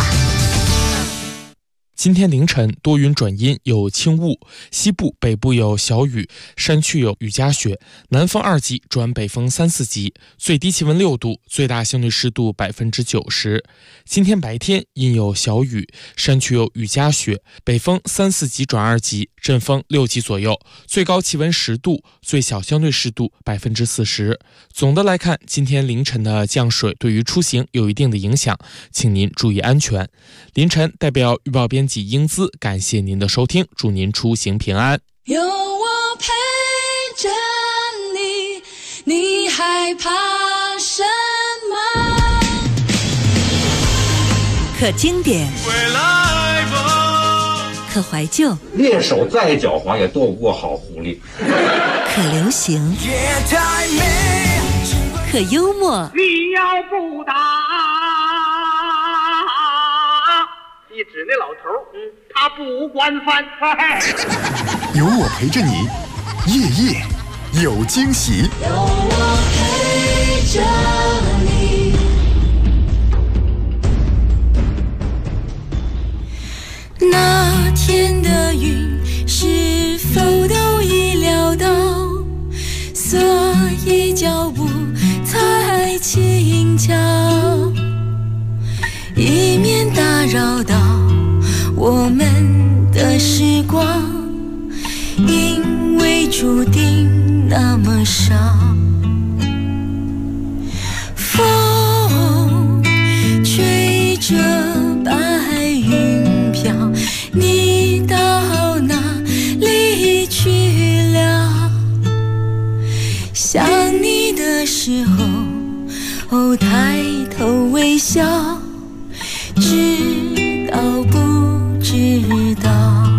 今天凌晨多云转阴，有轻雾，西部、北部有小雨，山区有雨夹雪，南风2级转北风3、4级，最低气温6度，最大相对湿度90%。今天白天阴有小雨，山区有雨夹雪，北风3、4级转2级，阵风6级左右，最高气温10度，最小相对湿度40%。总的来看，今天凌晨的降水对于出行有一定的影响，请您注意安全。凌晨代表预报编辑英姿感谢您的收听，祝您出行平安。 有我陪着你，你害怕什么？ 可经典，可怀旧， 猎手再狡猾也斗不过好狐狸。 可流行，可幽默。 你要不打，一指那老头，他不惯犯。 有我陪着你，夜夜有惊喜。 有我陪着你。那天的云是否都已料到，所以脚步才轻巧，以免打扰到我们的时光，因为注定那么少。风吹着白云飘，你到哪里去了？想你的时候，抬头微笑，知道不知道？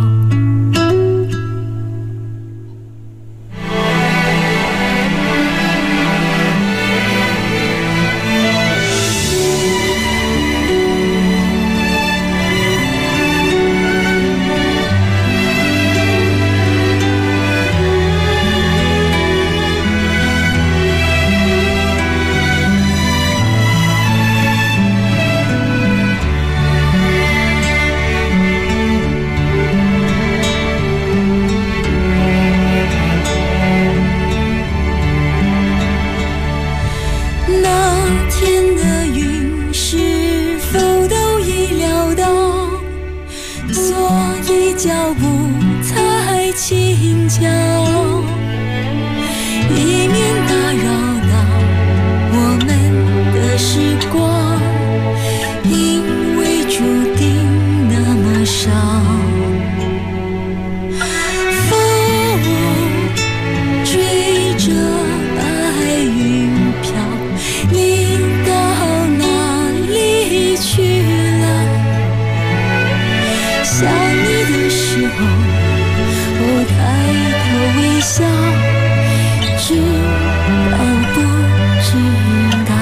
脚步才轻巧，以免打扰到我们的时光，因为注定候，我抬头微笑，知道不知道。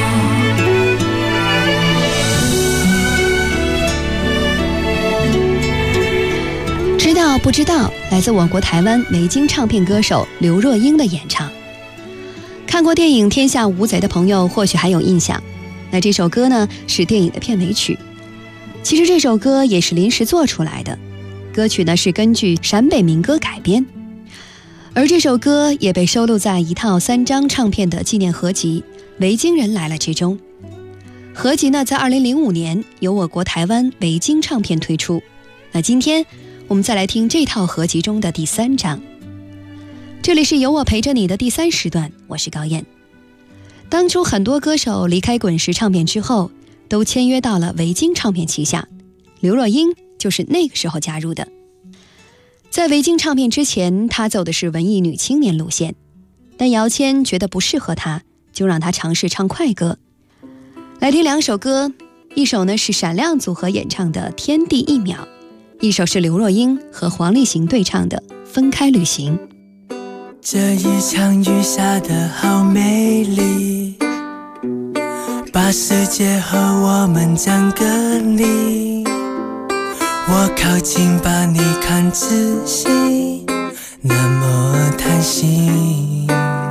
知道不知道，来自我国台湾维京唱片歌手刘若英的演唱。看过电影《天下无贼》的朋友或许还有印象，那这首歌呢是电影的片尾曲。其实这首歌也是临时做出来的，歌曲呢是根据陕北民歌改编，而这首歌也被收录在一套3张唱片的纪念合集《维京人来了》之中。合集呢在2005年由我国台湾维京唱片推出。那今天我们再来听这套合集中的第3章。这里是有我陪着你的第3时段，我是高燕。当初很多歌手离开滚石唱片之后，都签约到了维京唱片旗下，刘若英就是那个时候加入的。在维京唱片之前，她走的是文艺女青年路线，但姚谦觉得不适合她，就让她尝试唱快歌。来听2首歌，一首呢是闪亮组合演唱的《天地一秒》，一首是刘若英和黄立行对唱的《分开旅行》。 这一场雨下得好美丽，把世界和我们相隔离。我靠近把你看仔细，那么贪心。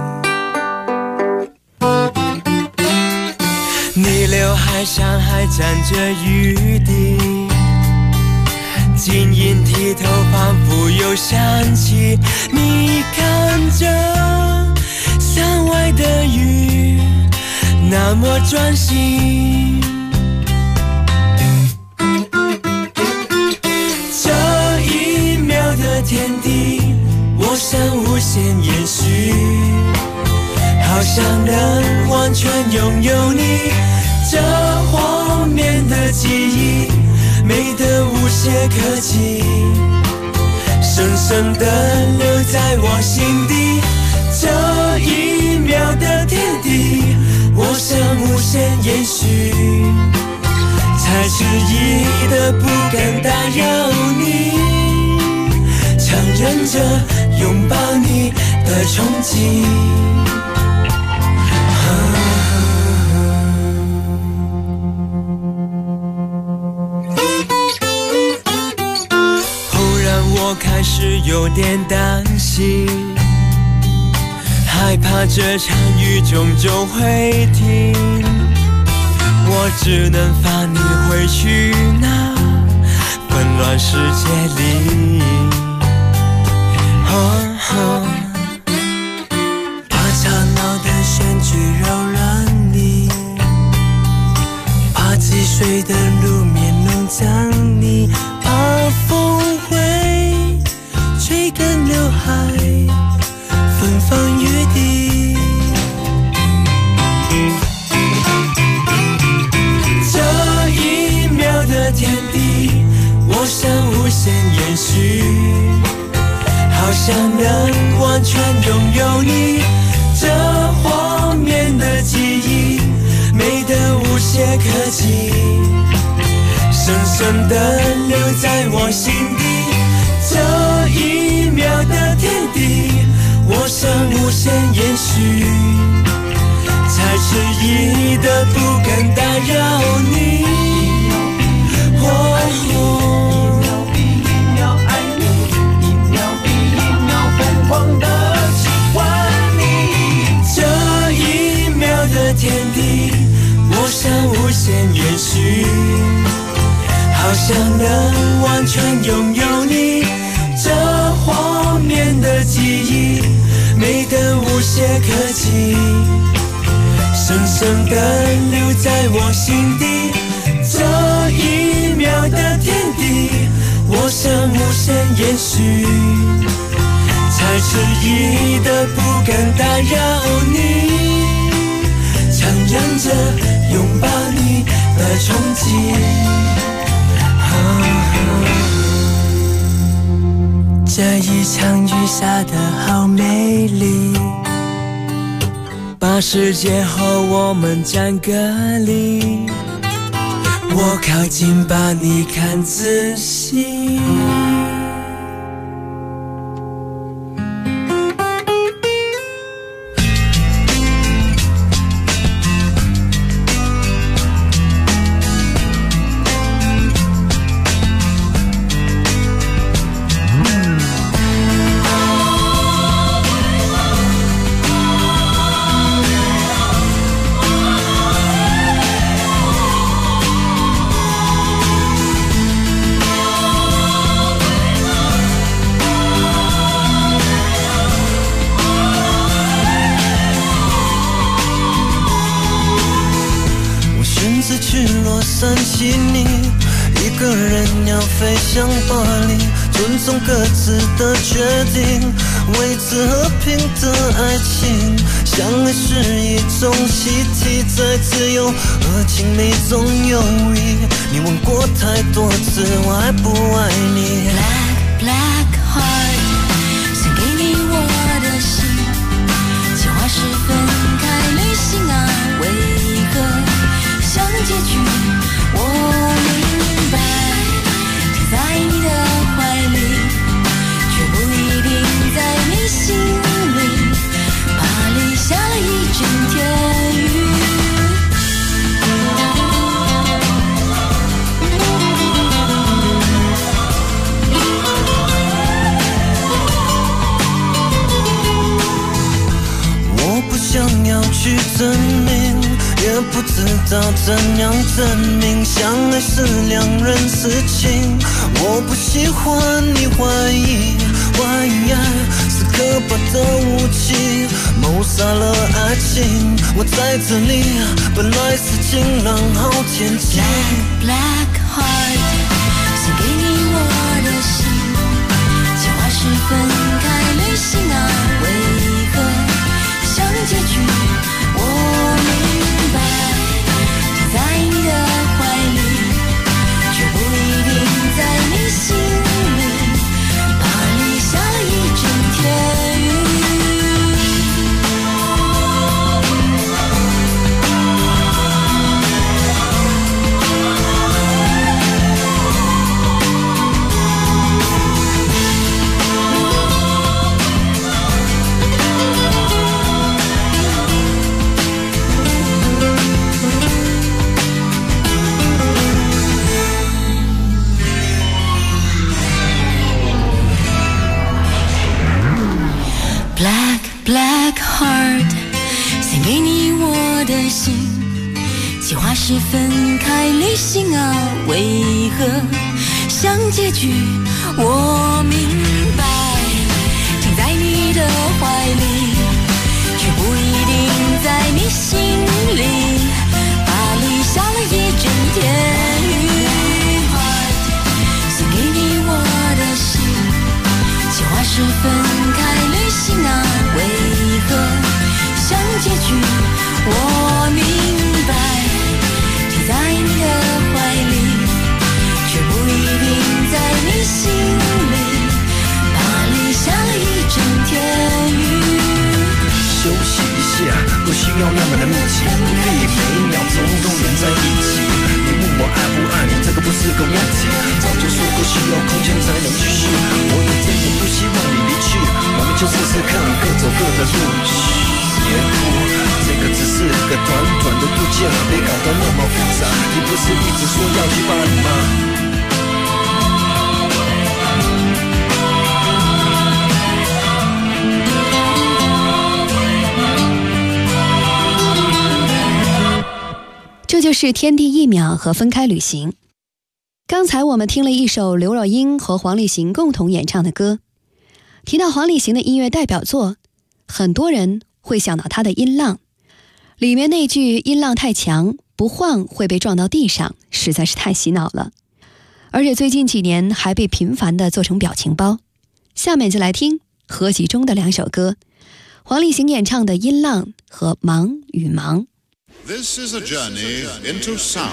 你刘海上还沾着雨滴，晶莹剔透，仿佛有香气。你看着山外的雨，那么专心。这一秒的天地，我想无限延续，好想能完全拥有你。这画面的记忆，美得无懈可击，深深地留在我心底。这一秒的天地，我想无限延续，才迟疑的不敢打扰你，强忍着拥抱你的冲击。我开始有点担心，害怕这场雨终究会停，我只能放你回去那纷乱世界里。把吵闹的旋律柔软你，怕积水的路面弄脏你，怕风吹干刘海，芬芳雨滴。这一秒的天地，我想无限延续，好想能完全拥有你。这画面的记忆，美得无懈可击，深深地留在我心底。这一秒的天地，我想无限延续，才迟疑的不敢打扰你。一秒比一秒爱你，一秒比一秒疯狂的喜欢你。这一秒的天地，我想无限延续，好想能完全拥有你。这画面的记忆，美得无懈可击，深深地留在我心底。这一秒的天地，我想无限延续，才迟疑的不敢打扰你，强忍着拥抱你的冲击。这一场雨下得好美丽，把世界和我们相隔离。我靠近把你看仔细， 三七你，一个人要飞向巴黎，尊重各自的决定，维持和平的爱情。相爱是一种习题，在自由和亲密中游移。你问过太多次我爱不爱你。 Black black heart， 送给你我的心，计划是分开旅行啊，为何像结局？我明白，停在你的怀里，却不一定在你心里。巴黎下了一整天雨。 想要去证明，也不知道怎样证明。相爱是两人事情，我不喜欢你怀疑，怀疑爱是可怕的武器，谋杀了爱情。我在这里，本来是晴朗好天气。 Black heart， 送给你我的心，计划是分开旅行啊，为何？ 像结局，我明白，停在你的怀里，却不一定在你心里。巴黎下了一整天雨。Black heart， 献给你我的心，计划是分开旅行啊，为何像结局？我明白，停在你的怀里，却不一定在你心里。巴黎下了一整天雨。献给你我的心，计划是分开旅行啊。 为何像结局？我明白，停在你的怀里，却不一定在你心里。巴黎下了一整天雨。 休息一下，不需要那么的密集，不必每秒钟都连在一起。你问我爱不爱你，这个不是个问题，早就说过需要空间才能继续。我也真的不希望你离去，我们就试试看，各走各的路。别哭，这个只是个短短的度假，别搞得那么复杂。你不是一直说要去巴黎吗？ 这就是天地一秒和分开旅行。刚才我们听了一首刘若英和黄立行共同演唱的歌。提到黄立行的音乐代表作，很多人会想到他的《音浪》，里面那句“音浪太强，不晃会被撞到地上”，实在是太洗脑了。而且最近几年还被频繁地做成表情包。下面就来听合集中的2首歌，黄立行演唱的《音浪》和《忙与忙》。 This is a journey into sound.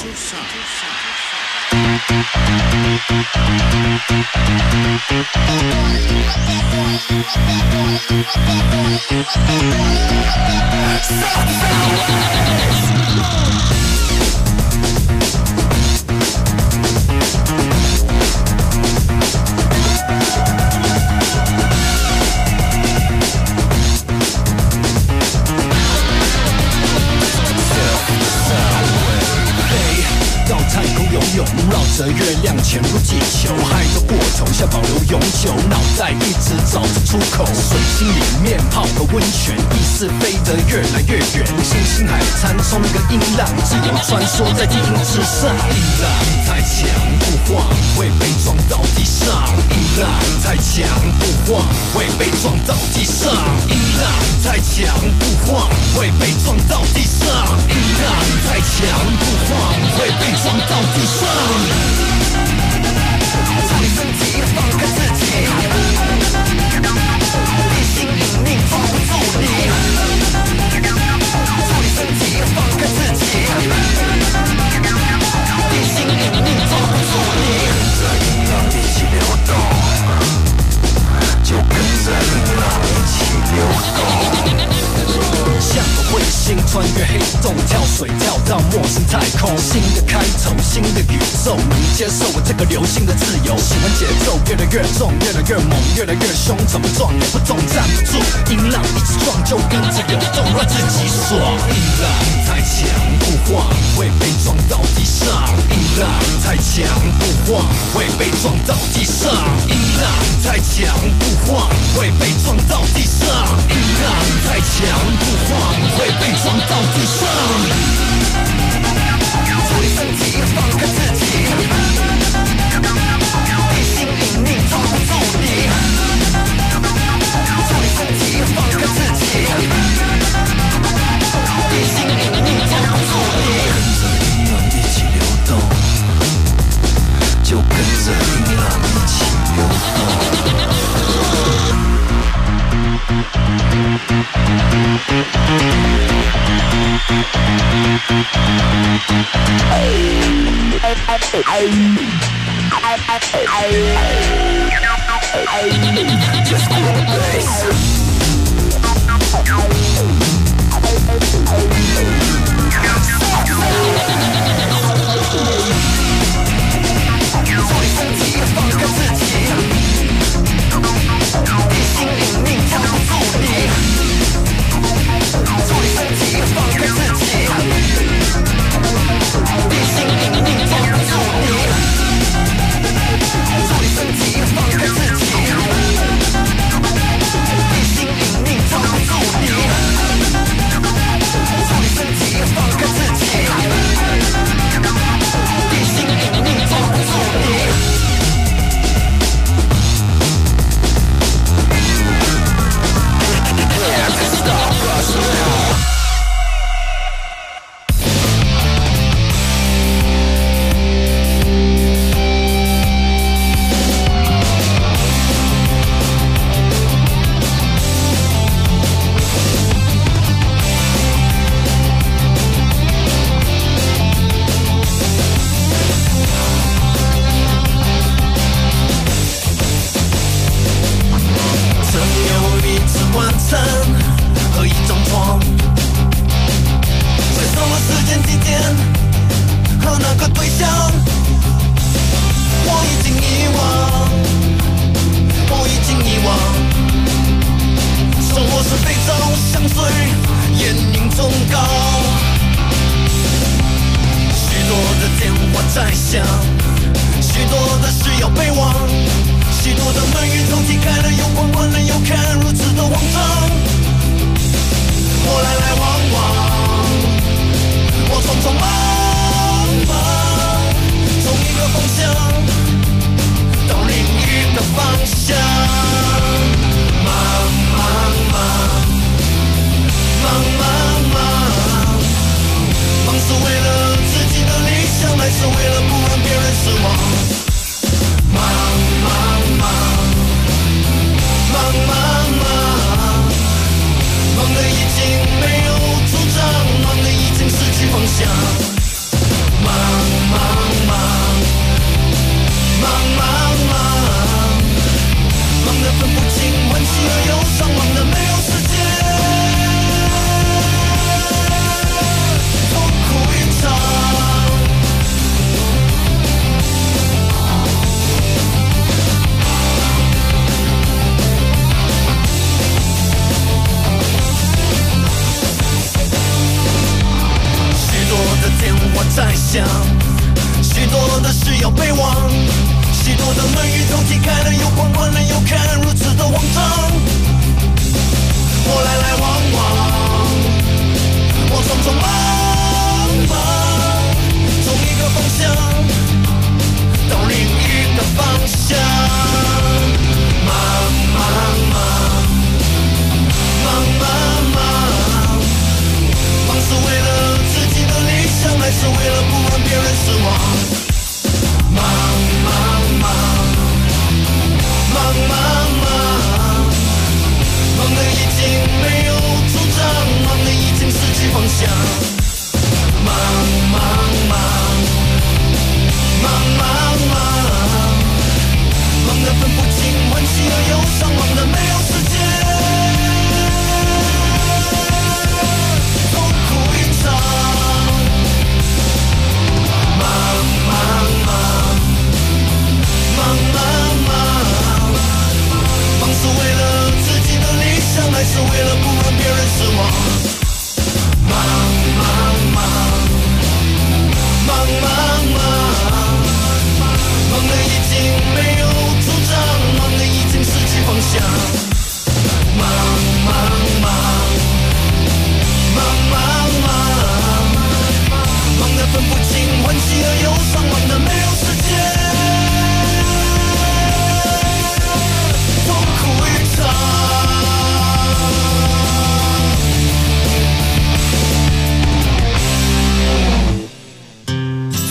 绕着月亮潜入地球，嗨着过头想保留永久，脑袋一直找着出口，水晶里面泡个温泉，意识飞得越来越远，星星海参冲个音浪，自由穿梭在地平之上。音浪太强不晃，会被撞到地上。音浪太强不晃，会被撞到地上。音浪太再强不晃，会被撞到地上。音浪再强不晃，会被撞到地上。从身体放开自己，地心引力抓不住你。从身体放开自己，地心引力抓不住你。跟着音浪一起流动，就跟着音浪一起流动。像个卫星穿越黑洞，跳水跳到陌生太空。新的开头，新的宇宙，能接受我这个流星的自由。喜欢节奏越来越重，越来越猛，越来越凶，怎么撞也不动，站不住。音浪一直撞，就跟着流动，让自己爽。音浪太强不晃，会被撞到地上。音浪太强不晃，会被撞到地上。音浪太强不晃，会被撞到地上。音浪太强不晃，会被撞到地上。注意身体，放开自己，地心引力抓不住你。注意身体，放开自己，地心引力抓不住你。跟着音浪一起流动，就跟着音浪一起流动。Just go bass.注意身体，放开自己，地心引力抓不住你。注意身体，放开自己，地心引力抓不住你。注意身体，放开自己，地心引力抓不住你。注意身体，放开自己，地心引力抓不住你。忙忙忙，忙忙忙。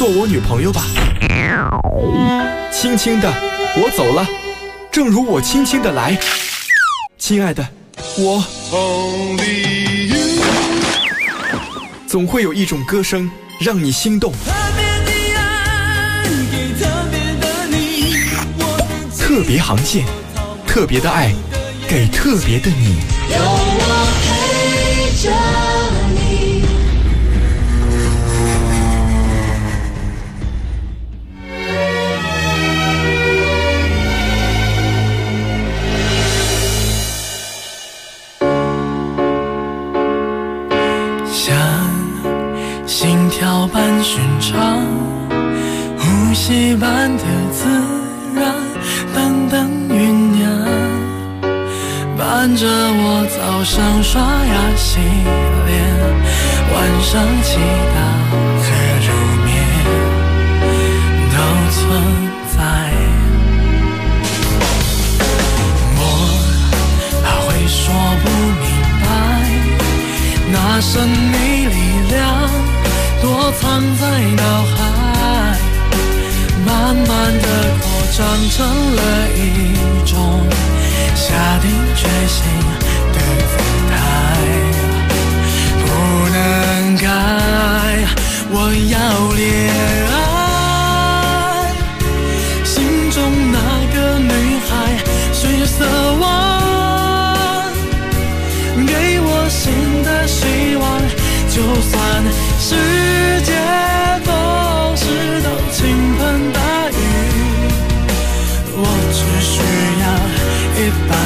做我女朋友吧。轻轻的，我走了，正如我轻轻的来。亲爱的，我总会有一种歌声让你心动。特别航线，特别的爱，给特别的你。 有我陪着你。 像心跳般寻常，呼吸般的自然，淡淡酝酿，伴着我早上刷牙洗脸，晚上祈祷和入眠都存在。我还会说不明白，那神秘力量躲藏在脑海，慢慢地扩张成了一种下定决心的姿态，不能改，我要恋爱。心中那个女孩血色弯，给我新的希望，就算世界都是都倾盆大雨，我只需要一把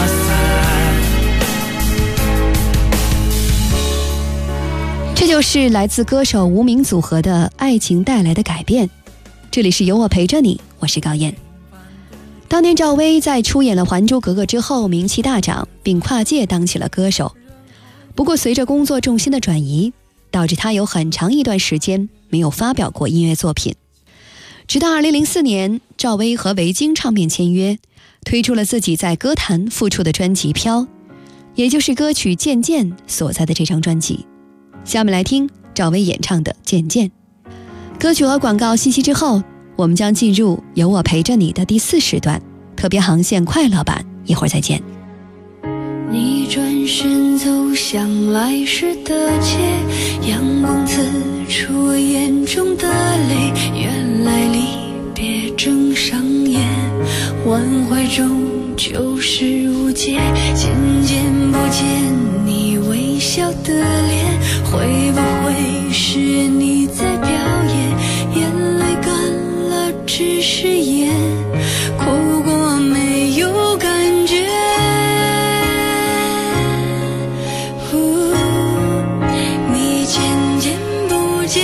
伞。 这就是来自歌手无名组合的爱情带来的改变。这里是有我陪着你，我是高燕。当年赵薇在出演了《还珠格格》之后名气大涨，并跨界当起了歌手。不过随着工作重心的转移，导致她有很长一段时间没有发表过音乐作品。直到2004年，赵薇和维京唱片签约，推出了自己在歌坛复出的专辑《飘》，也就是歌曲《渐渐》所在的这张专辑。下面来听赵薇演唱的《渐渐》。歌曲和广告信息之后，我们将进入有我陪着你的第4时段，特别航线快乐版，一会儿再见。 你转身走向来时的街，阳光刺出我眼中的泪，原来离别正上演，万怀中就是无解，渐渐不见你微笑的脸，会不会是你在表演？眼泪干了只是眼，哭过没有感觉。你渐渐不见，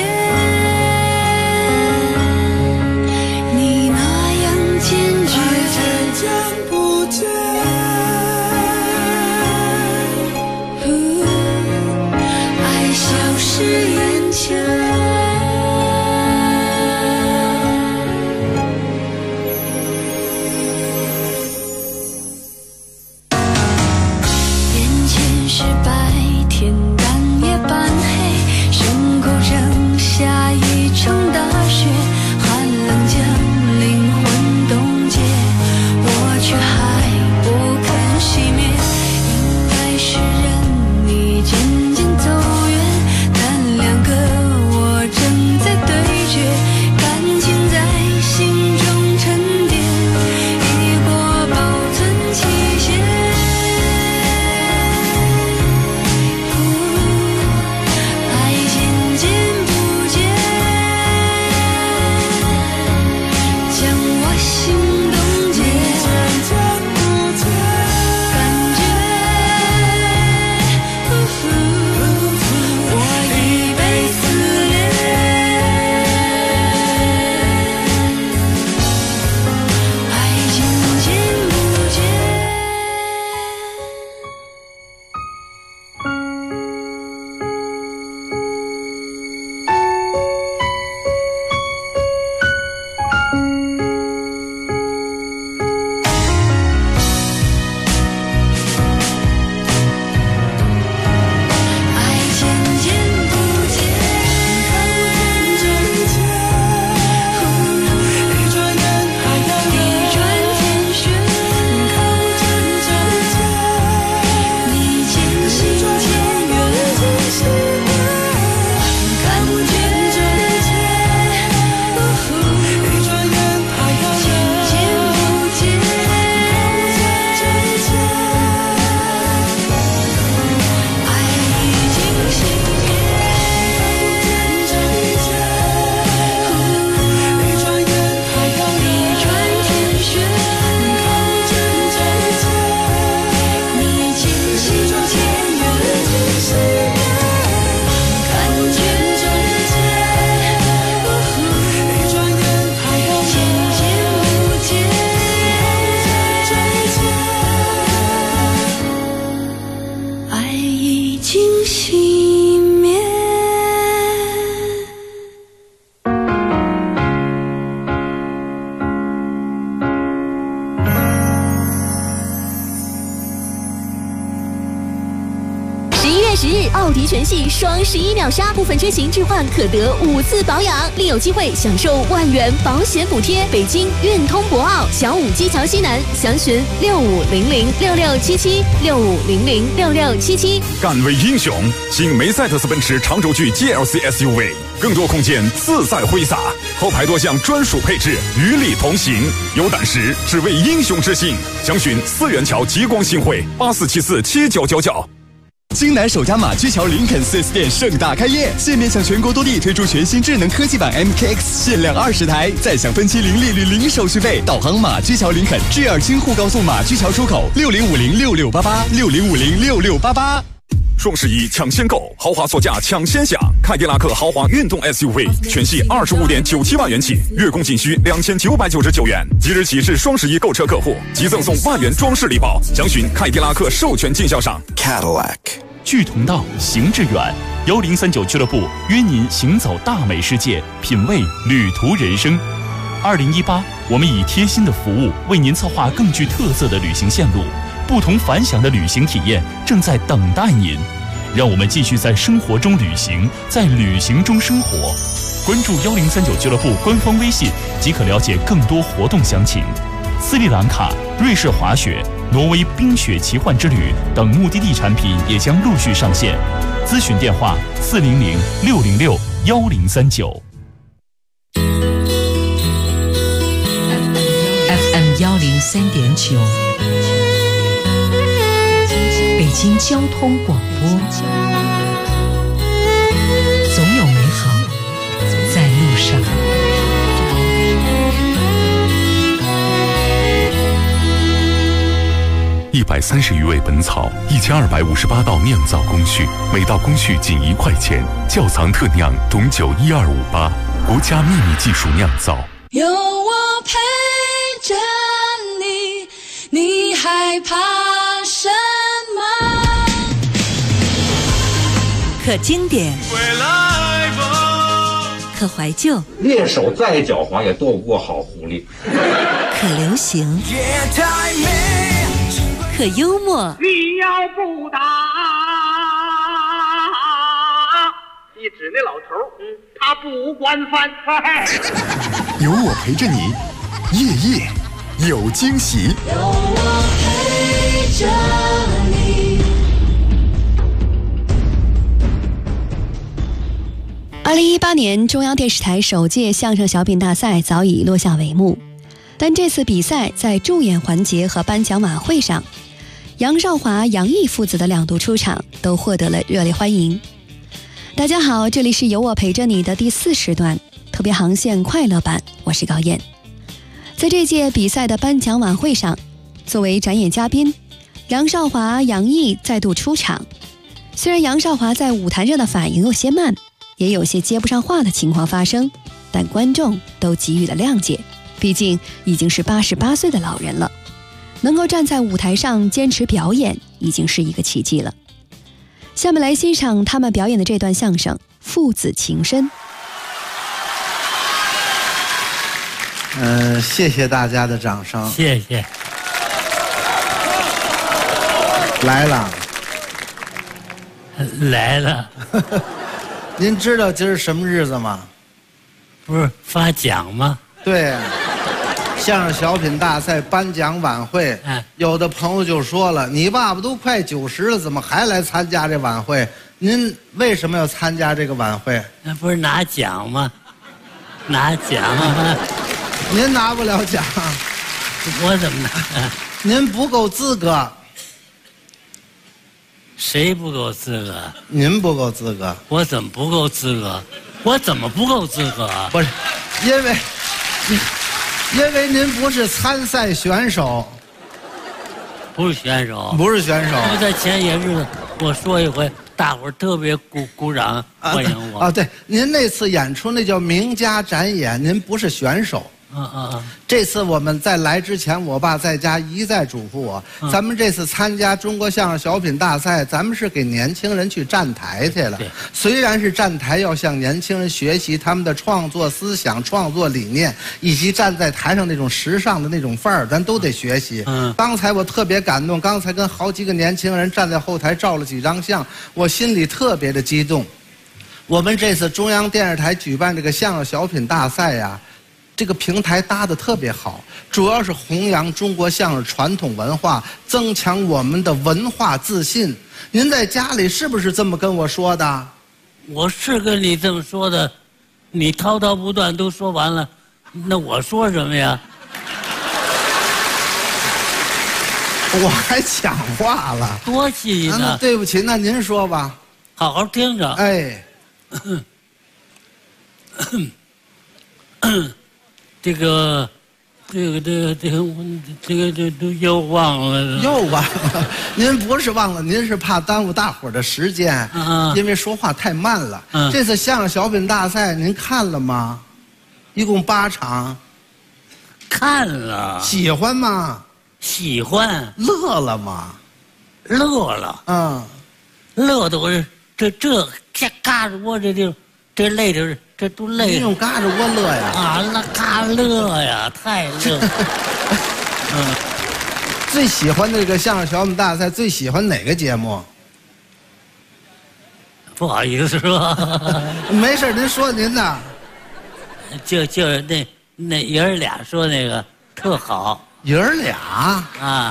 你那样坚决，渐渐不见。爱消失眼前。 30日，奥迪全系双11秒杀，部分车型置换可得5次保养，另有机会享受万元保险补贴。北京运通博奥小武基桥西南，详询6500667765006677。 敢为英雄，新梅赛德斯奔驰长轴距 GLC SUV， 更多空间自在挥洒，后排多项专属配置与你同行。有胆识，只为英雄之心。详询4元桥极光新会84747999。 京南首家马驹桥林肯 4S 店盛大开业，现面向全国多地推出全新智能科技版 MKX， 限量20台，再享分期零利率、零手续费。导航马驹桥林肯，G2京沪高速马驹桥出口，60506688，60506688。 双11抢先购，豪华座驾抢先享，凯迪拉克豪华运动 SUV 全系25.97万元起，月供仅需2999元。即日起至双11购车客户，即赠送万元装饰礼包。详询凯迪拉克授权经销商 Cadillac。聚同道，行致远，1039俱乐部约您行走大美世界，品味旅途人生。2018，我们以贴心的服务为您策划更具特色的旅行线路。不同凡响的旅行体验正在等待您，让我们继续在生活中旅行，在旅行中生活。关注1039俱乐部官方微信即可了解更多活动详情。斯里兰卡、瑞士滑雪、挪威冰雪奇幻之旅等目的地产品也将陆续上线。咨询电话400-606-1039。 FM 103.9。北京交通广播，总有美好在路上。 130余味本草，1258道酿造工序，每道工序仅1块钱。窖藏特酿董酒12588，国家秘密技术酿造。 有我陪着你，你害怕什么？ 可经典，可怀旧， 猎手再狡猾也斗不过好狐狸。 可流行，可幽默。 你要不打，一指那老头，他不惯犯。 有我陪着你，夜夜有惊喜。 有我陪着你。 2018年，中央电视台首届相声小品大赛早已落下帷幕，但这次比赛在助演环节和颁奖晚会上，杨少华、杨毅父子的2度出场都获得了热烈欢迎。大家好，这里是有我陪着你的第4时段特别航线快乐版，我是高燕。在这届比赛的颁奖晚会上，作为展演嘉宾，杨少华、杨毅再度出场。虽然杨少华在舞台上的反应有些慢，也有些接不上话的情况发生，但观众都给予了谅解，毕竟已经是88岁的老人了，能够站在舞台上坚持表演已经是一个奇迹了。下面来欣赏他们表演的这段相声《父子情深》。 谢谢大家的掌声， 谢谢。 来了， 来了。 您知道今儿什么日子吗？ 不是发奖吗？ 对，相声小品大赛颁奖晚会。有的朋友就说了，你爸爸都快90了，怎么还来参加这晚会？您为什么要参加这个晚会？ 那不是拿奖吗？拿奖啊！ 您拿不了奖。 我怎么拿？ 您不够资格。 谁不够资格？ 您不够资格。 我怎么不够资格？我怎么不够资格？ 不是，因为您不是参赛选手。 不是选手。 不是选手。 我在前些日子我说一回，大伙儿特别鼓掌欢迎我。 对，您那次演出那叫名家展演，您不是选手。 这次我们在来之前，我爸在家一再嘱咐我，咱们这次参加中国相声小品大赛，咱们是给年轻人去站台去了。虽然是站台，要向年轻人学习他们的创作思想、创作理念，以及站在台上那种时尚的那种范儿，咱都得学习。刚才我特别感动，刚才跟好几个年轻人站在后台照了几张相，我心里特别的激动。我们这次中央电视台举办这个相声小品大赛呀，这个平台搭得特别好，主要是弘扬中国相声传统文化，增强我们的文化自信。您在家里是不是这么跟我说的？ 我是跟你这么说的，你滔滔不断都说完了，那我说什么呀？ 我还抢话了， 多气呢！ 那对不起，那您说吧， 好好听着。 哎， 这个都又忘了， 又忘了。您不是忘了，您是怕耽误大伙儿的时间，因为说话太慢了。这次相声小品大赛您看了吗？一共8场。 看了。 喜欢吗？ 喜欢。 乐了吗？ 乐了。乐的我这嘎着窝这地方，这累的这都累。 你用嘎着窝乐呀？ 那嘎乐呀，太乐。 最喜欢这个相声小品大赛，最喜欢哪个节目？ 不好意思说。 没事，您说您的。 就是那爷儿俩说那个特好。 爷儿俩啊？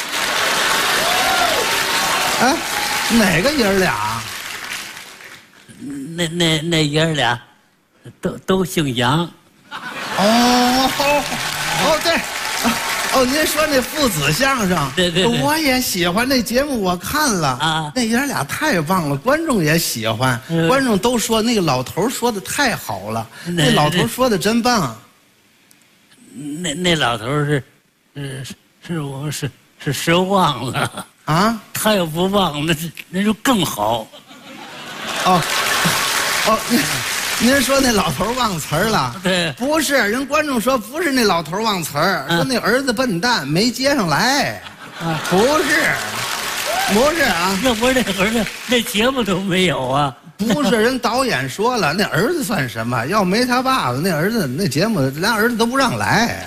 哎，哪个爷儿俩？ 那爷儿俩都姓杨。 对，您说那父子相声， 对， 我也喜欢那节目，我看了啊。那爷儿俩太棒了，观众也喜欢，观众都说那个老头说的太好了，那老头说的真棒。 那老头是忘了啊？ 他要不忘，那就更好。 您说那老头忘词儿了？ 对， 不是，人观众说不是那老头忘词儿，说那儿子笨蛋没接上来。不是啊， 那不是那儿子，那节目都没有啊。 不是，人导演说了，那儿子算什么？要没他爸爸，那儿子那节目连儿子都不让来。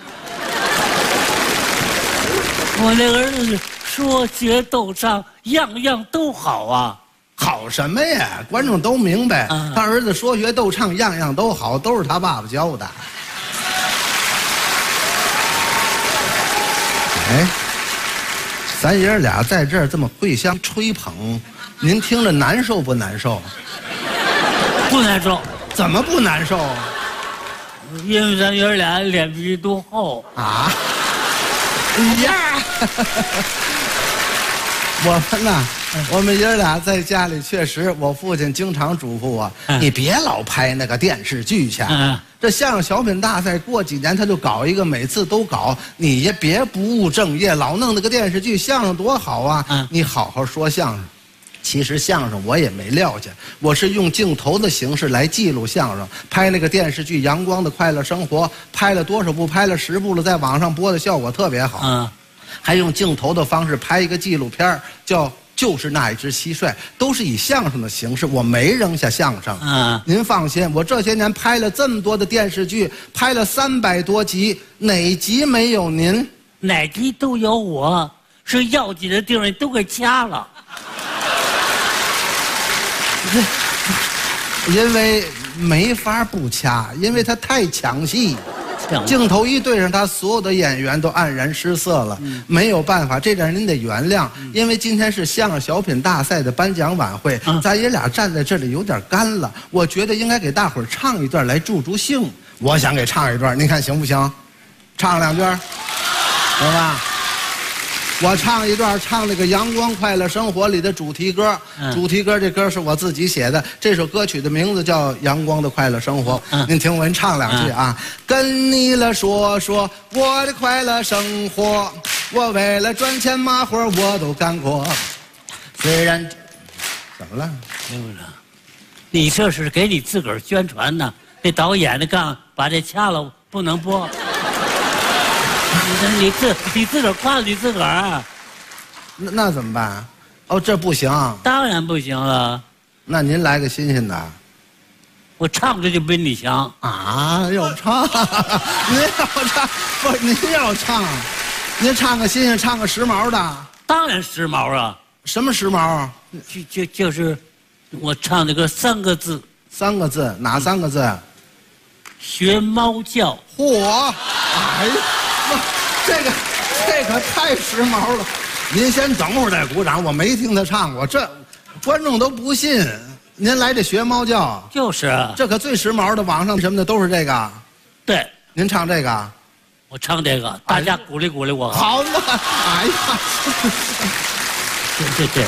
我那儿子说学逗唱样样都好啊。 好什么呀？观众都明白，他儿子说学逗唱样样都好，都是他爸爸教的。哎，咱爷儿俩在这儿这么互相吹捧，您听着难受不难受？ 不难受。 怎么不难受？ 因为咱爷儿俩脸皮都厚啊。呀，我们爷儿俩在家里确实，我父亲经常嘱咐我，你别老拍那个电视剧去。这相声小品大赛过几年他就搞一个，每次都搞，你也别不务正业，老弄那个电视剧。相声多好啊，你好好说相声。其实相声我也没撂下，我是用镜头的形式来记录相声。拍那个电视剧《阳光的快乐生活》，拍了多少部？拍了10部了，在网上播的效果特别好。还用镜头的方式拍一个纪录片，叫《就是那一只蟋蟀》，都是以相声的形式，我没扔下相声。您放心，我这些年拍了这么多的电视剧，拍了300多集，哪集没有您？ 哪集都有我，是要紧的地方都给掐了。 因为没法不掐，因为它太抢戏。镜头一对上，他所有的演员都黯然失色了，没有办法，这点您得原谅。因为今天是相声小品大赛的颁奖晚会，咱爷俩站在这里有点干了，我觉得应该给大伙儿唱一段来助助兴。我想给唱一段，您看行不行？唱2句，行吧？我唱一段，唱那个《阳光快乐生活》里的主题歌。主题歌这歌是我自己写的，这首歌曲的名字叫《阳光的快乐生活》。您听我唱2句啊。跟你了说说我的快乐生活，我为了赚钱嘛活我都干过。虽然怎么了？ 你这是给你自个儿宣传呢？那导演的杠把这掐了， 不能播。你自个儿夸你自个儿啊？ 那怎么办？哦，这不行。 当然不行了。 那您来个新鲜的。 我唱着就比你强啊！要唱，您要唱，不是您要唱，您唱个新鲜，唱个时髦的。 当然时髦啊！ 什么时髦啊？ 就是我唱那个3个字。 3个字，哪3个字？ 学猫叫。 嚯！哎呀，这可太时髦了。您先等会儿再鼓掌，我没听他唱过，这观众都不信。您来这学猫叫， 就是啊， 这可最时髦的，网上什么的都是这个。 对， 您唱这个， 我唱这个，大家鼓励鼓励我。 好嘛，哎呀， 对，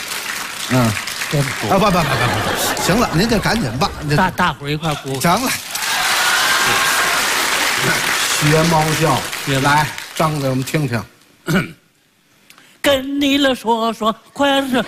不，行了，您就赶紧吧， 大伙儿一块鼓。 行了，学猫叫，来，张嘴我们听听。 跟你了说快乐。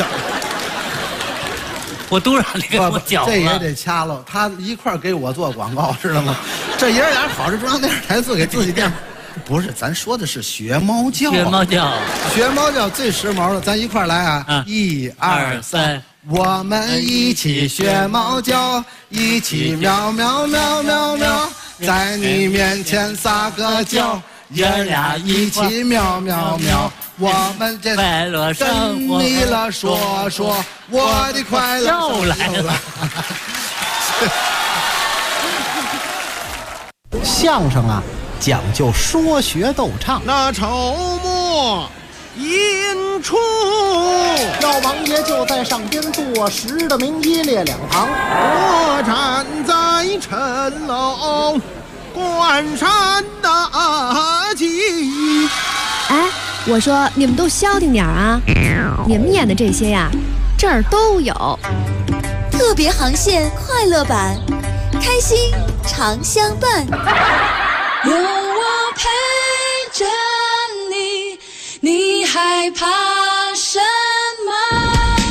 我都让你给我讲了， 这也得掐了。他一块给我做广告，知道吗？这爷俩好，这中央电视台自给自己电，不是，咱说的是学猫叫。 学猫叫， 学猫叫最时髦的，咱一块来啊！1、2、3，我们一起学猫叫，一起喵喵喵喵喵，在你面前撒个娇，爷俩一起喵喵喵。我们这快乐生活， 跟你了说我的快乐又来了。 相声啊，讲究说学逗唱。 那筹末引出， 老王爷就在上边坐实的名一列2旁， 我站在城楼关山大吉。 哎，我说你们都消停点啊！你们演的这些呀，这儿都有。 特别航线快乐版，开心常相伴。 有我陪着你，你害怕什么？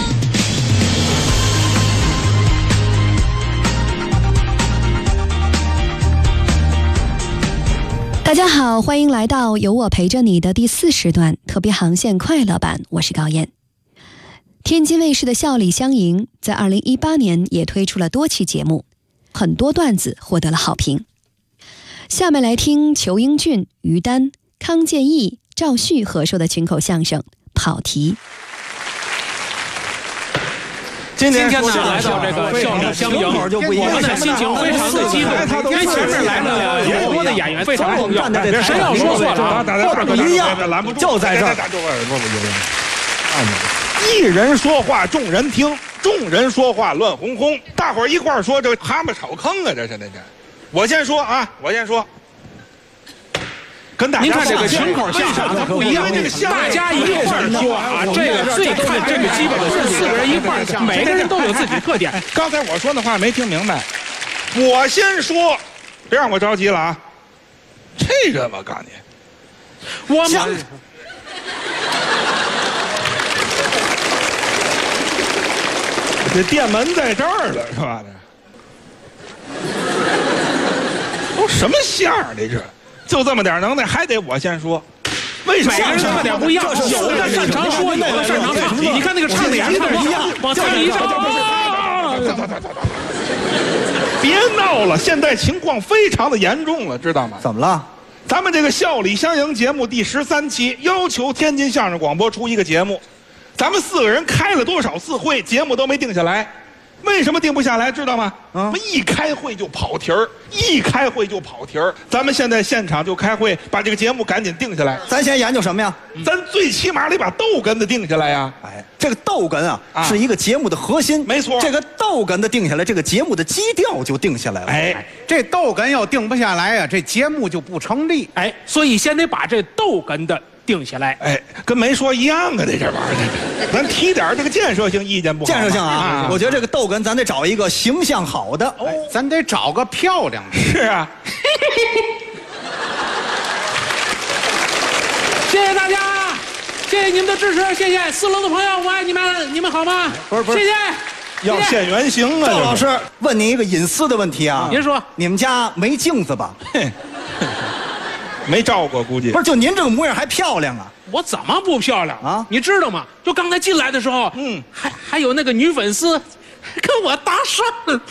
大家好，欢迎来到有我陪着你的第4时段特别航线快乐版，我是高燕。天津卫视的笑里相迎在2018年也推出了多期节目，很多段子获得了好评。下面来听裘英俊、于丹、康健义、赵旭合说的群口相声《跑题》。 今天呢，来到这个笑里相迎，我们的心情非常的激动，因为前面来了很多的演员非常重要。谁要说错了，后边不一样，就在这儿。一人说话众人听，众人说话乱哄哄，大伙儿一块儿说，这蛤蟆炒坑啊！这是那个。我先说啊，跟大家您看这个群口相声它不一样，大家一块儿说啊，这个最看这个基本的是4个人一块儿讲，每个人都有自己的特点。 刚才我说那话没听明白，我先说，别让我着急了啊。这个我告诉你， 我们这店门在这儿了，是吧？都什么相儿这是？就这么点能耐，还得我先说。为什么？ 每个人特点不一样，有的擅长说，有的擅长唱。你看那个唱的也是不一样，往台里一站。 别闹了，现在情况非常的严重了，知道吗？ 怎么了？ 咱们这个笑里相迎节目第13期，要求天津相声广播出一个节目，咱们4个人开了多少次会，节目都没定下来。为什么定不下来？知道吗？一开会就跑题儿，咱们现在现场就开会，把这个节目赶紧定下来。 咱先研究什么呀？ 咱最起码得把逗哏的定下来呀。 哎，这个逗哏啊，是一个节目的核心。 没错， 这个逗哏的定下来，这个节目的基调就定下来了。 哎，这逗哏要定不下来呀，这节目就不成立。 哎，所以先得把这逗哏的定下来。 哎，跟没说一样啊，这玩意儿，咱提点这个建设性意见不好？ 建设性啊，我觉得这个逗哏咱得找一个形象好的， 咱得找个漂亮的。 是啊。 谢谢大家，谢谢你们的支持，谢谢4楼的朋友，我爱你们，你们好吗？ 不是， 谢谢。 要现原形啊！ 赵老师，问你一个隐私的问题啊， 您说， 你们家没镜子吧？ 没照过，估计不是，就您这个模样还漂亮啊！ 我怎么不漂亮啊？你知道吗？就刚才进来的时候，还有那个女粉丝跟我搭讪。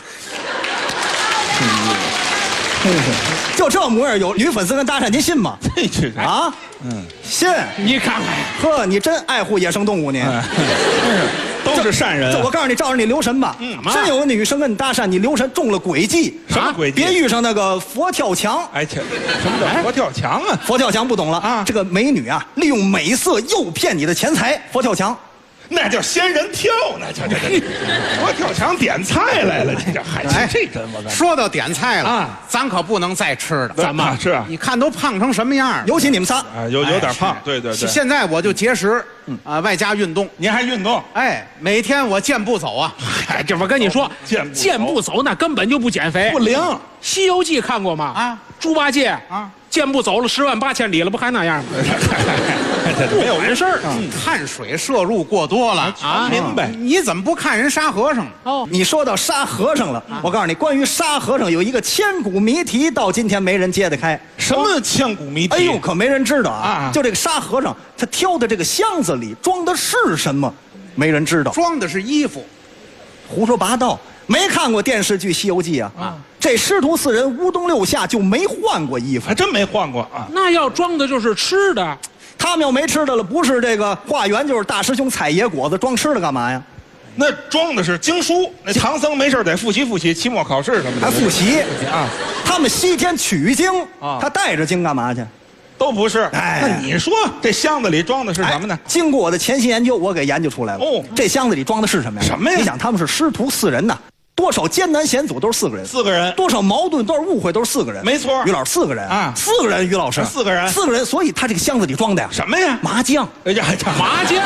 就这模样，有女粉丝跟搭讪，您信吗？啊，信。 你看看， 呵，你真爱护野生动物，您。 都是善人。 这我告诉你，照着你留神吧。真有个女生跟你搭讪，你留神中了诡计。 什么诡计？ 别遇上那个佛跳墙。 哎，什么叫佛跳墙啊？ 佛跳墙不懂了啊？这个美女啊，利用美色诱骗你的钱财，佛跳墙。 那叫仙人跳呢，这佛跳墙点菜来了，这还这真我说到点菜了啊，咱可不能再吃了。 怎么是？ 你看都胖成什么样？ 尤其你们仨啊，有点胖。对。 现在我就节食，外加运动。 您还运动？ 哎，每天我健步走啊。 哎，这我跟你说，健步走那根本就不减肥， 不灵。《 西游记》看过吗？啊，猪八戒啊。健步走了108000里了，不还那样吗？ 没有完事儿。碳水摄入过多了啊！ 明白？ 你怎么不看人沙和尚？ 哦，你说到沙和尚了，我告诉你，关于沙和尚有一个千古谜题，到今天没人揭得开。 什么千古谜题？ 哎呦，可没人知道啊！就这个沙和尚，他挑的这个箱子里装的是什么？没人知道。 装的是衣服。 胡说八道！没看过电视剧《西游记》啊？这师徒4人乌冬6夏就没换过衣服， 还真没换过啊。 那要装的就是吃的， 他们要没吃的了，不是这个化缘，就是大师兄采野果子，装吃的干嘛呀？ 那装的是经书，那唐僧没事得复习复习，期末考试什么的。 还复习啊？他们西天取经啊，他带着经干嘛去？ 都不是。哎，那你说这箱子里装的是什么呢？ 经过我的潜心研究，我给研究出来了。哦，这箱子里装的是什么呀？ 什么呀？ 你想，他们是师徒4人呐。多少艰难险阻都是4个人 ，4个人； 多少矛盾，多少误会都是4个人。 没错， 于老师4个人啊，4个人，于老师 4个人 ，4个人，所以他这个箱子里装的呀， 什么呀？ 麻将。 哎呀， 麻将。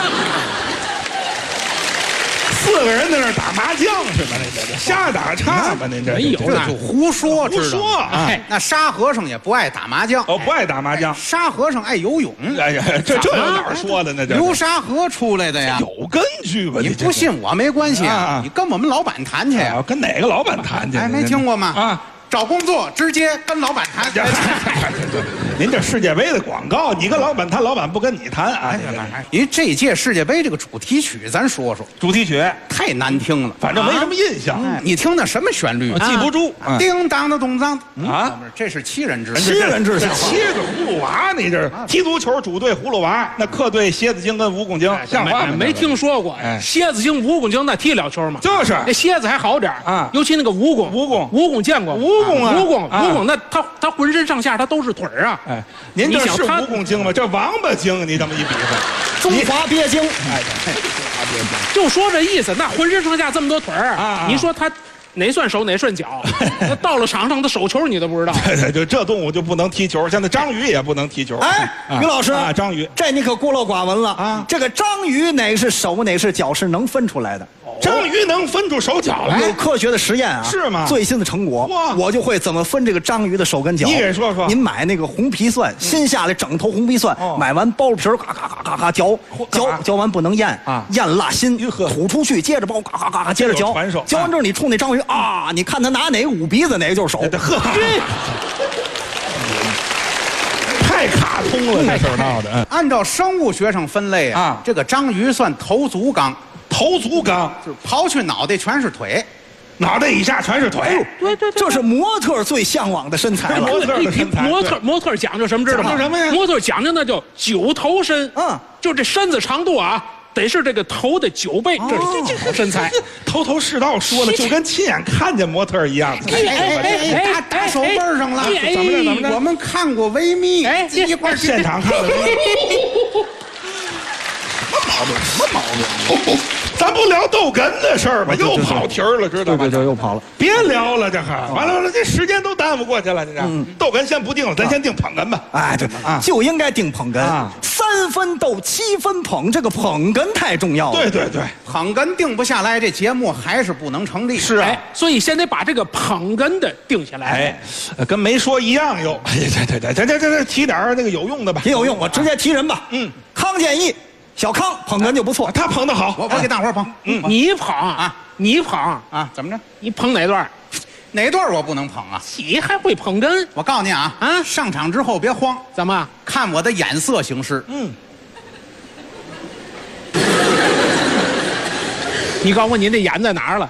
4个人在那打麻将是吧？那瞎打岔吧？您这没有，这就胡说， 胡说啊！ 那沙和尚也不爱打麻将， 哦，不爱打麻将。 沙和尚爱游泳。 哎呀，这有哪儿说的呢？这流沙河出来的呀， 有根据吧？ 你不信我没关系啊，你跟我们老板谈去呀。 跟哪个老板谈去？ 哎，没听过吗？啊。找工作直接跟老板谈。 您这世界杯的广告，你跟老板谈，老板不跟你谈啊？ 您这届世界杯这个主题曲，咱说说。 主题曲太难听了， 反正没什么印象。 你听那什么旋律？ 记不住。 叮当的咚当啊！ 这是7人制。 7人制， 切个葫芦娃，你这踢足球主队葫芦娃，那客队蝎子精跟蜈蚣精，像话吗？ 没听说过。蝎子精、蜈蚣精那踢了球吗？ 就是， 那蝎子还好点啊，尤其那个蜈蚣见过。蜈蚣那他浑身上下他都是腿儿啊！ 哎，您这是蜈蚣精吗？这王八精，你这么一比划， 中华鳖精， 就说这意思。那浑身上下这么多腿儿啊，你说他哪算手哪算脚？那到了场上他手球你都不知道。 对，就这动物就不能踢球，现在章鱼也不能踢球。 哎，于老师啊，章鱼， 这你可孤陋寡闻了啊！这个章鱼哪个是手哪个是脚是能分出来的。 章鱼能分出手脚来？ 有科学的实验啊！ 是吗？ 最新的成果，我就会怎么分这个章鱼的手跟脚。 你给说说。 您买那个红皮蒜，新下来整头红皮蒜，买完剥皮儿，嘎嘎嘎嘎嘎嚼完不能咽啊，咽辣心，吐出去，接着剥，嘎嘎嘎嘎接着嚼。嚼完之后你冲那章鱼啊，你看他拿哪个捂鼻子，哪个就是手。 呵，太卡通了，这事闹的。 按照生物学上分类啊，这个章鱼算头足纲。 头足纲就是刨去脑袋全是腿， 脑袋以下全是腿。 对， 这是模特最向往的身材了。 模特讲究什么知道吗？ 什么呀？ 模特讲究那叫9头身。就这身子长度啊，得是这个头的9倍，这好身材。 头是道说了，就跟亲眼看见模特一样。 打手背上了， 怎么着？ 我们看过维密，一块现场看的。什么毛病？咱不聊逗哏的事儿吧？又跑题儿了，知道吗？ 对，又跑了。 别聊了，这还完了，这时间都耽误过去了。这逗哏先不定了，咱先定捧哏吧。 哎，对啊，就应该定捧哏。3分逗，7分捧，这个捧哏太重要了。 对， 捧哏定不下来，这节目还是不能成立。 是啊， 所以先得把这个捧哏的定下来。 哎，跟没说一样哟。对，这提点那个有用的吧。 也有用，我直接提人吧。康健义。 小康捧哏就不错， 他捧得好， 我给大伙捧。 你捧啊，你捧啊，怎么着？ 你捧哪段？ 哪段我不能捧啊？ 你还会捧哏？ 我告诉你啊，上场之后别慌， 怎么看我的眼色行事？ 你告诉我你这眼在哪儿了？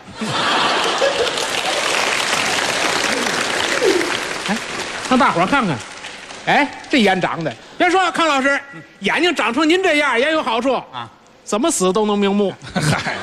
哎，让大伙儿看看，哎，这眼长的，别说康老师，眼睛长成您这样也有好处啊，怎么死都能瞑目。嗨，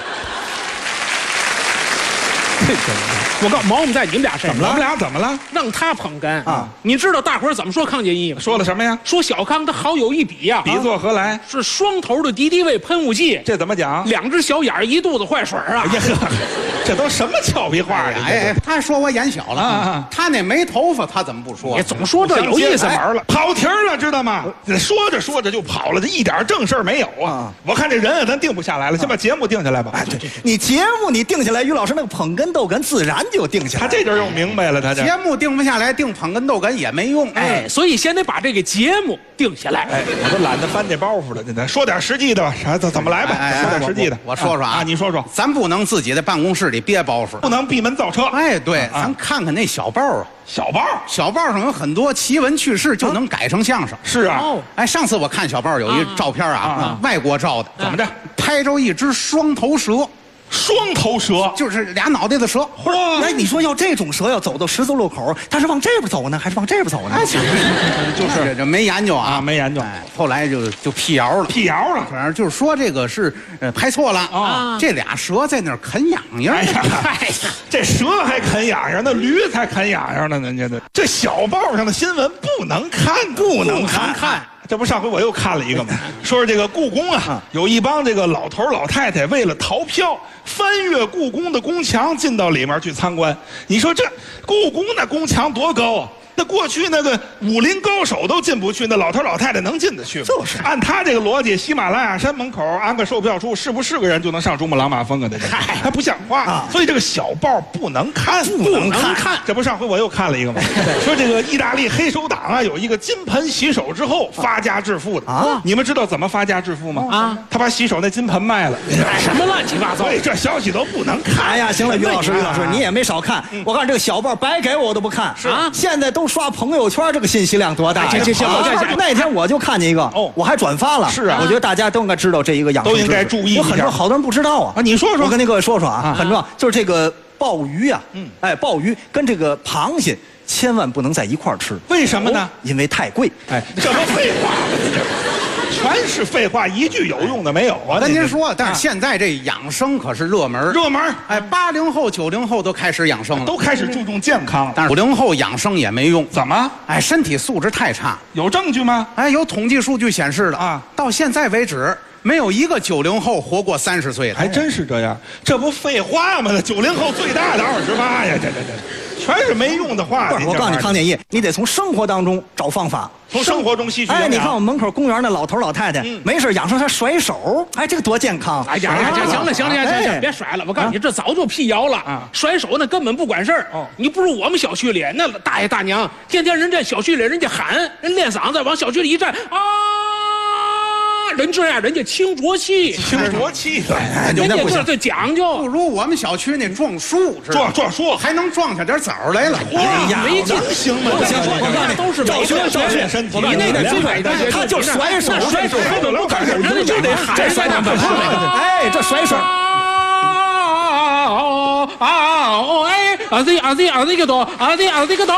我告诉毛病在你们俩身上。 我们俩怎么了？ 让他捧哏啊！你知道大伙儿怎么说康建议吗？ 说了什么呀？ 说小康他好有一比呀， 比作何来？ 是双头的敌敌畏喷雾剂。 这怎么讲 ？2只小眼儿，一肚子坏水啊！ 哎呀，这都什么俏皮话呀？ 哎，他说我眼小了啊！他那没头发，他怎么不说？ 你总说这有意思玩了， 跑题了，知道吗？说着说着就跑了，这一点正事儿没有啊！我看这人啊，咱定不下来了，先把节目定下来吧。 哎，对，你节目你定下来，于老师那个捧哏逗哏自然就定下来。 他这阵又明白了，他这节目定不下来，定捧哏逗哏也没用。 哎，所以先得把这个节目定下来。 哎，我都懒得翻这包袱了，咱说点实际的吧，怎么来吧？说点实际的。 我说说啊， 你说说， 咱不能自己在办公室里憋包袱， 不能闭门造车。 哎，对，咱看看那小报啊，小报上有很多奇闻趣事，就能改成相声。 是啊， 哎，上次我看小报有一照片啊，外国照的， 怎么着？ 拍着一只双头蛇。 双头蛇就是俩脑袋的蛇。 嚯！哎，你说要这种蛇要走到十字路口，它是往这边走呢，还是往这边走呢？ 就是这没研究啊， 没研究。 后来就辟谣了，反正就是说这个是拍错了啊。这俩蛇在那儿啃痒痒。 哎呀，这蛇还啃痒痒，那驴才啃痒痒呢。人家这小报上的新闻不能看，不能看。这不上回我又看了一个吗？说是这个故宫啊，有一帮这个老头老太太为了逃票，翻越故宫的宫墙进到里面去参观。你说这故宫那宫墙多高啊？那过去那个武林高手都进不去，那老头老太太能进得去吗？就是按他这个逻辑，喜马拉雅山门口安个售票处，是不是个人就能上珠穆朗玛峰啊？这还不像话。所以这个小报不能看，不能看。这不上回我又看了一个吗？说这个意大利黑手党啊，有一个金盆洗手之后发家致富的啊。你们知道怎么发家致富吗？啊，他把洗手那金盆卖了。 什么乱七八糟？ 所以这消息都不能看。 哎呀，行了，于老师，你也没少看。我看这个小报白给我都不看。是啊，现在都刷朋友圈，这个信息量多大？那天我就看见一个，我还转发了。是啊，我觉得大家都应该知道这一个养生知识， 都应该注意。 有很多好多人不知道啊。 你说说， 我跟那各位说说啊，很重要，就是这个鲍鱼啊，哎，鲍鱼跟这个螃蟹千万不能在一块儿吃。 为什么呢？ 因为太贵。 哎，这不废话吗？全是废话，一句有用的没有啊！ 跟您说，但是现在这养生可是热门，哎，80后、90后都开始养生了， 都开始注重健康。 但是50后养生也没用， 怎么？ 哎，身体素质太差。 有证据吗？ 哎，有统计数据显示的啊，到现在为止，没有一个90后活过30岁的， 还真是这样。这不废话吗？那90后最大的28呀，这。全是没用的话。 我告诉你，康建议，你得从生活当中找方法， 从生活中吸取。 哎，你看我们门口公园那老头老太太，没事养生还甩手，哎，这个多健康！ 哎呀，行了，别甩了！我告诉你，这早就辟谣了。甩手那根本不管事儿。你不如我们小区里那大爷大娘，天天人家小区里人家喊，人练嗓子往小区里一站啊。人这样，人家清浊气，人家这讲究， 不如我们小区那撞树， 撞树还能撞下点枣来了。 没劲， 行吗？ 我告诉你，都是找学身体。 你那个最伟大， 他就甩手， 根本不管事，人家就得喊甩两分。哎，这甩手。 哎，这个多，这个多。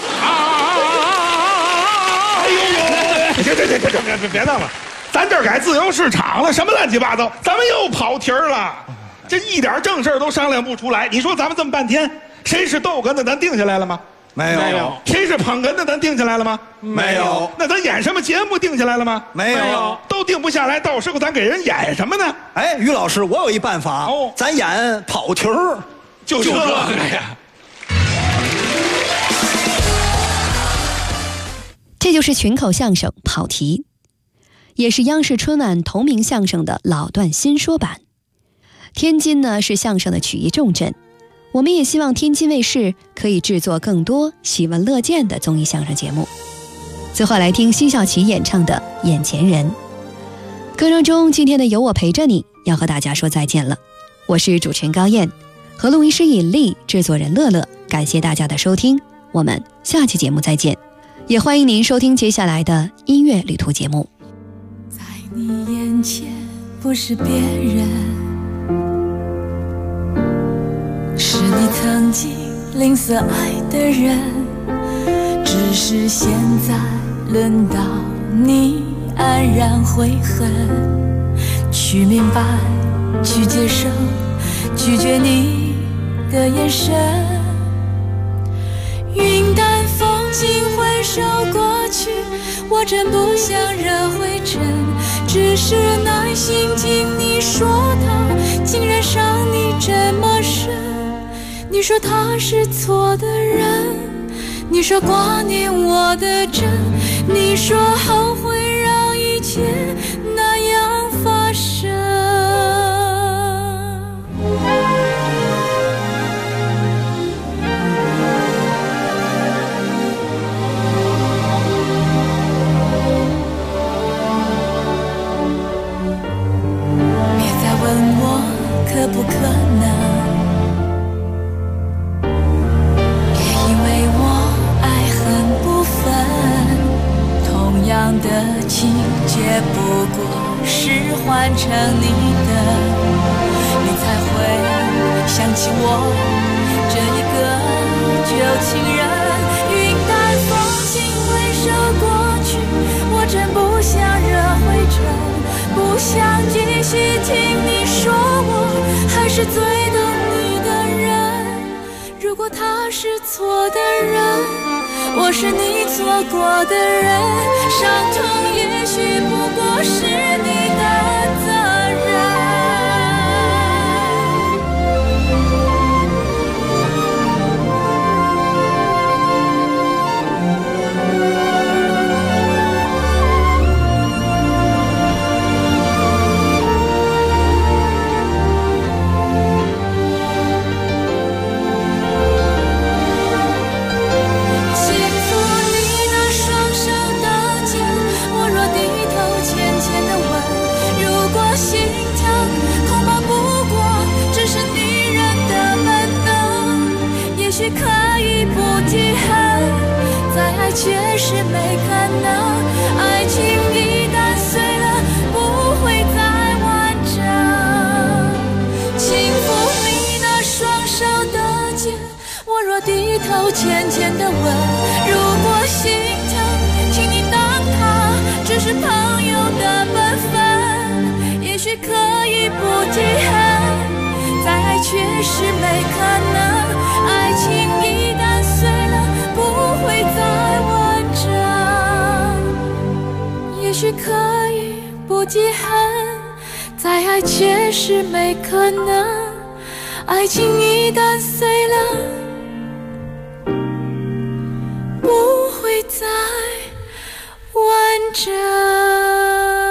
哎呦，别闹了。咱这儿改自由市场了，什么乱七八糟，咱们又跑题儿了，这一点正事儿都商量不出来。你说咱们这么半天，谁是逗哏的，咱定下来了吗？ 没有。 谁是捧哏的，咱定下来了吗？ 没有。 那咱演什么节目定下来了吗？ 没有。 都定不下来，到时候咱给人演什么呢？ 哎，于老师，我有一办法，咱演跑题儿， 就这个呀。 这就是群口相声跑题。也是央视春晚同名相声的老段新说版。天津呢是相声的曲艺重镇，我们也希望天津卫视可以制作更多喜闻乐见的综艺相声节目。最后来听辛晓琪演唱的《眼前人》。 歌声中，今天的有我陪着你要和大家说再见了。我是主持人高燕，和录音师尹丽，制作人乐乐，感谢大家的收听，我们下期节目再见。也欢迎您收听接下来的音乐旅途节目。 在你眼前不是别人，是你曾经吝啬爱的人，只是现在轮到你安然悔恨，去明白，去接受，拒绝你的眼神。云淡风轻回首过去，我真不想惹灰尘，只是耐心听你说他竟然伤你这么深。你说他是错的人，你说挂念我的真，你说后悔让一切那样发生。别再问我可不可能，同样的情节不过是换成你的，你才会想起我这一个旧情人。云淡风轻回首过去，我真不想惹灰尘，不想继续听你说我还是最懂你的人。如果他是错的人，我是你错过的人，伤痛也许不过是你的责任。可以不记恨，再爱却是没可能。爱情一旦碎了，不会再完整。轻抚你那双手的肩，我若低头浅浅的问，如果心疼，请你当它只是朋友的本分。也许可以不记恨，再爱却是没可能。爱情一旦碎了，不会再完整。也许可以不记恨，再爱却是没可能。爱情一旦碎了，不会再完整。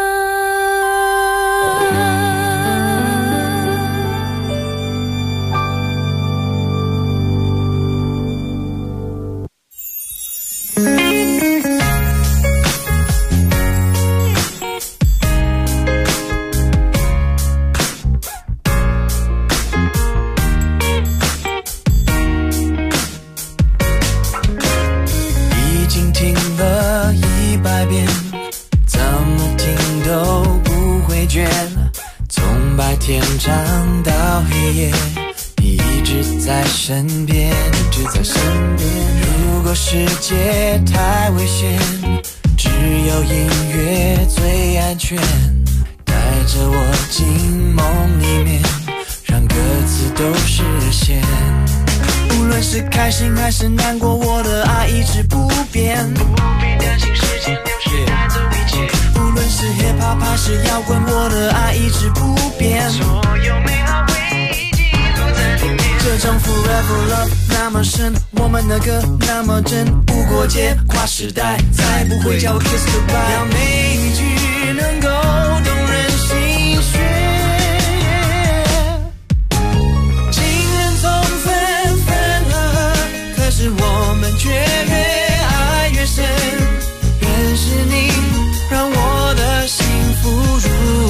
天长到黑夜，你一直在身边，一直在身边。如果世界太危险，只有音乐最安全。带着我进梦里面，让歌词都实现。无论是开心还是难过，我的爱一直不变。不必担心时间流逝带走一切。无论是 hip hop 还是摇滚，我的爱一直不变。所有美好回忆记录在里面。这种 forever love 那么深，我们的歌那么真，无国界跨时代，再不会叫我 kiss goodbye。要每一句能够动人心弦。情人总分分合合，可是我们却越爱越深。认识你，让我的幸福如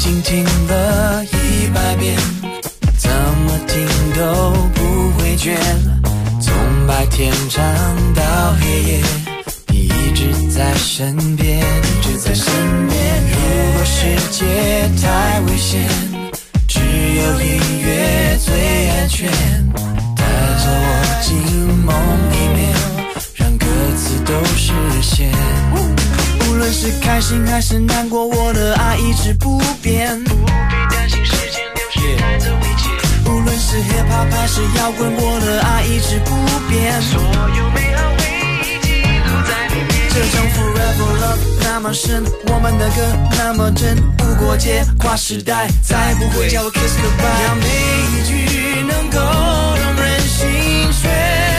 经听了100遍，怎么听都不会倦。从白天唱到黑夜，你一直在身边，一直在身边。如果世界太危险，只有音乐最安全，带着我进梦里面，让歌词都实现。无论是开心还是难过，我的爱一直不变，不必担心时间流逝带走一切。无论是 hip hop 还是摇滚，我的爱一直不变，所有美好回忆记录在里面。这种 forever love 那么深，我们的歌那么真，不过界跨时代，再不会叫我 kiss goodbye。让每一句能够让人心弦。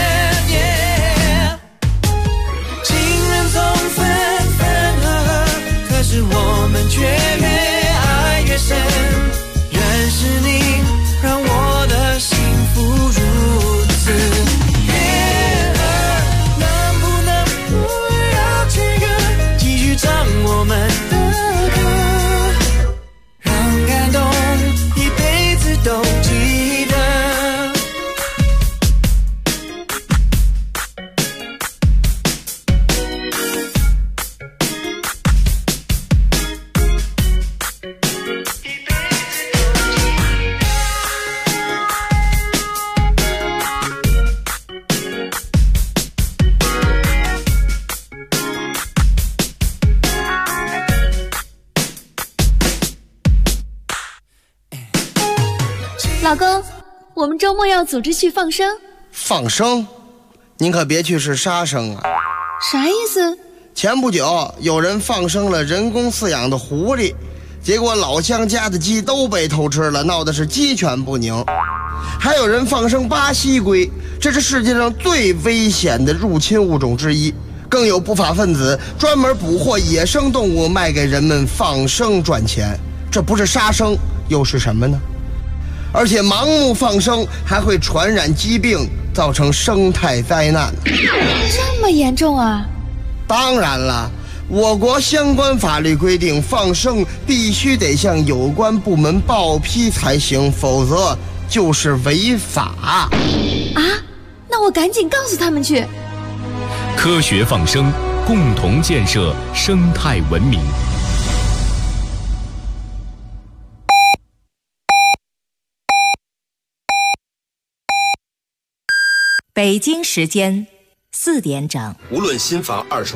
情人总分分合合，可是我们却越爱越深。认识你，让我的幸福如此悦耳。能不能不要这个，继续唱我们的歌，让感动一辈子都记得。 老公，我们周末要组织去放生。 放生？您可别去是杀生啊！ 啥意思？ 前不久有人放生了人工饲养的狐狸，结果老乡家的鸡都被偷吃了，闹得是鸡犬不宁。还有人放生巴西龟，这是世界上最危险的入侵物种之一。更有不法分子专门捕获野生动物卖给人们放生赚钱，这不是杀生又是什么呢？而且盲目放生还会传染疾病，造成生态灾难。 这么严重啊？ 当然了，我国相关法律规定，放生必须得向有关部门报批才行，否则就是违法。 啊？那我赶紧告诉他们去。 科学放生，共同建设生态文明。 北京时间4点整。 无论新房二手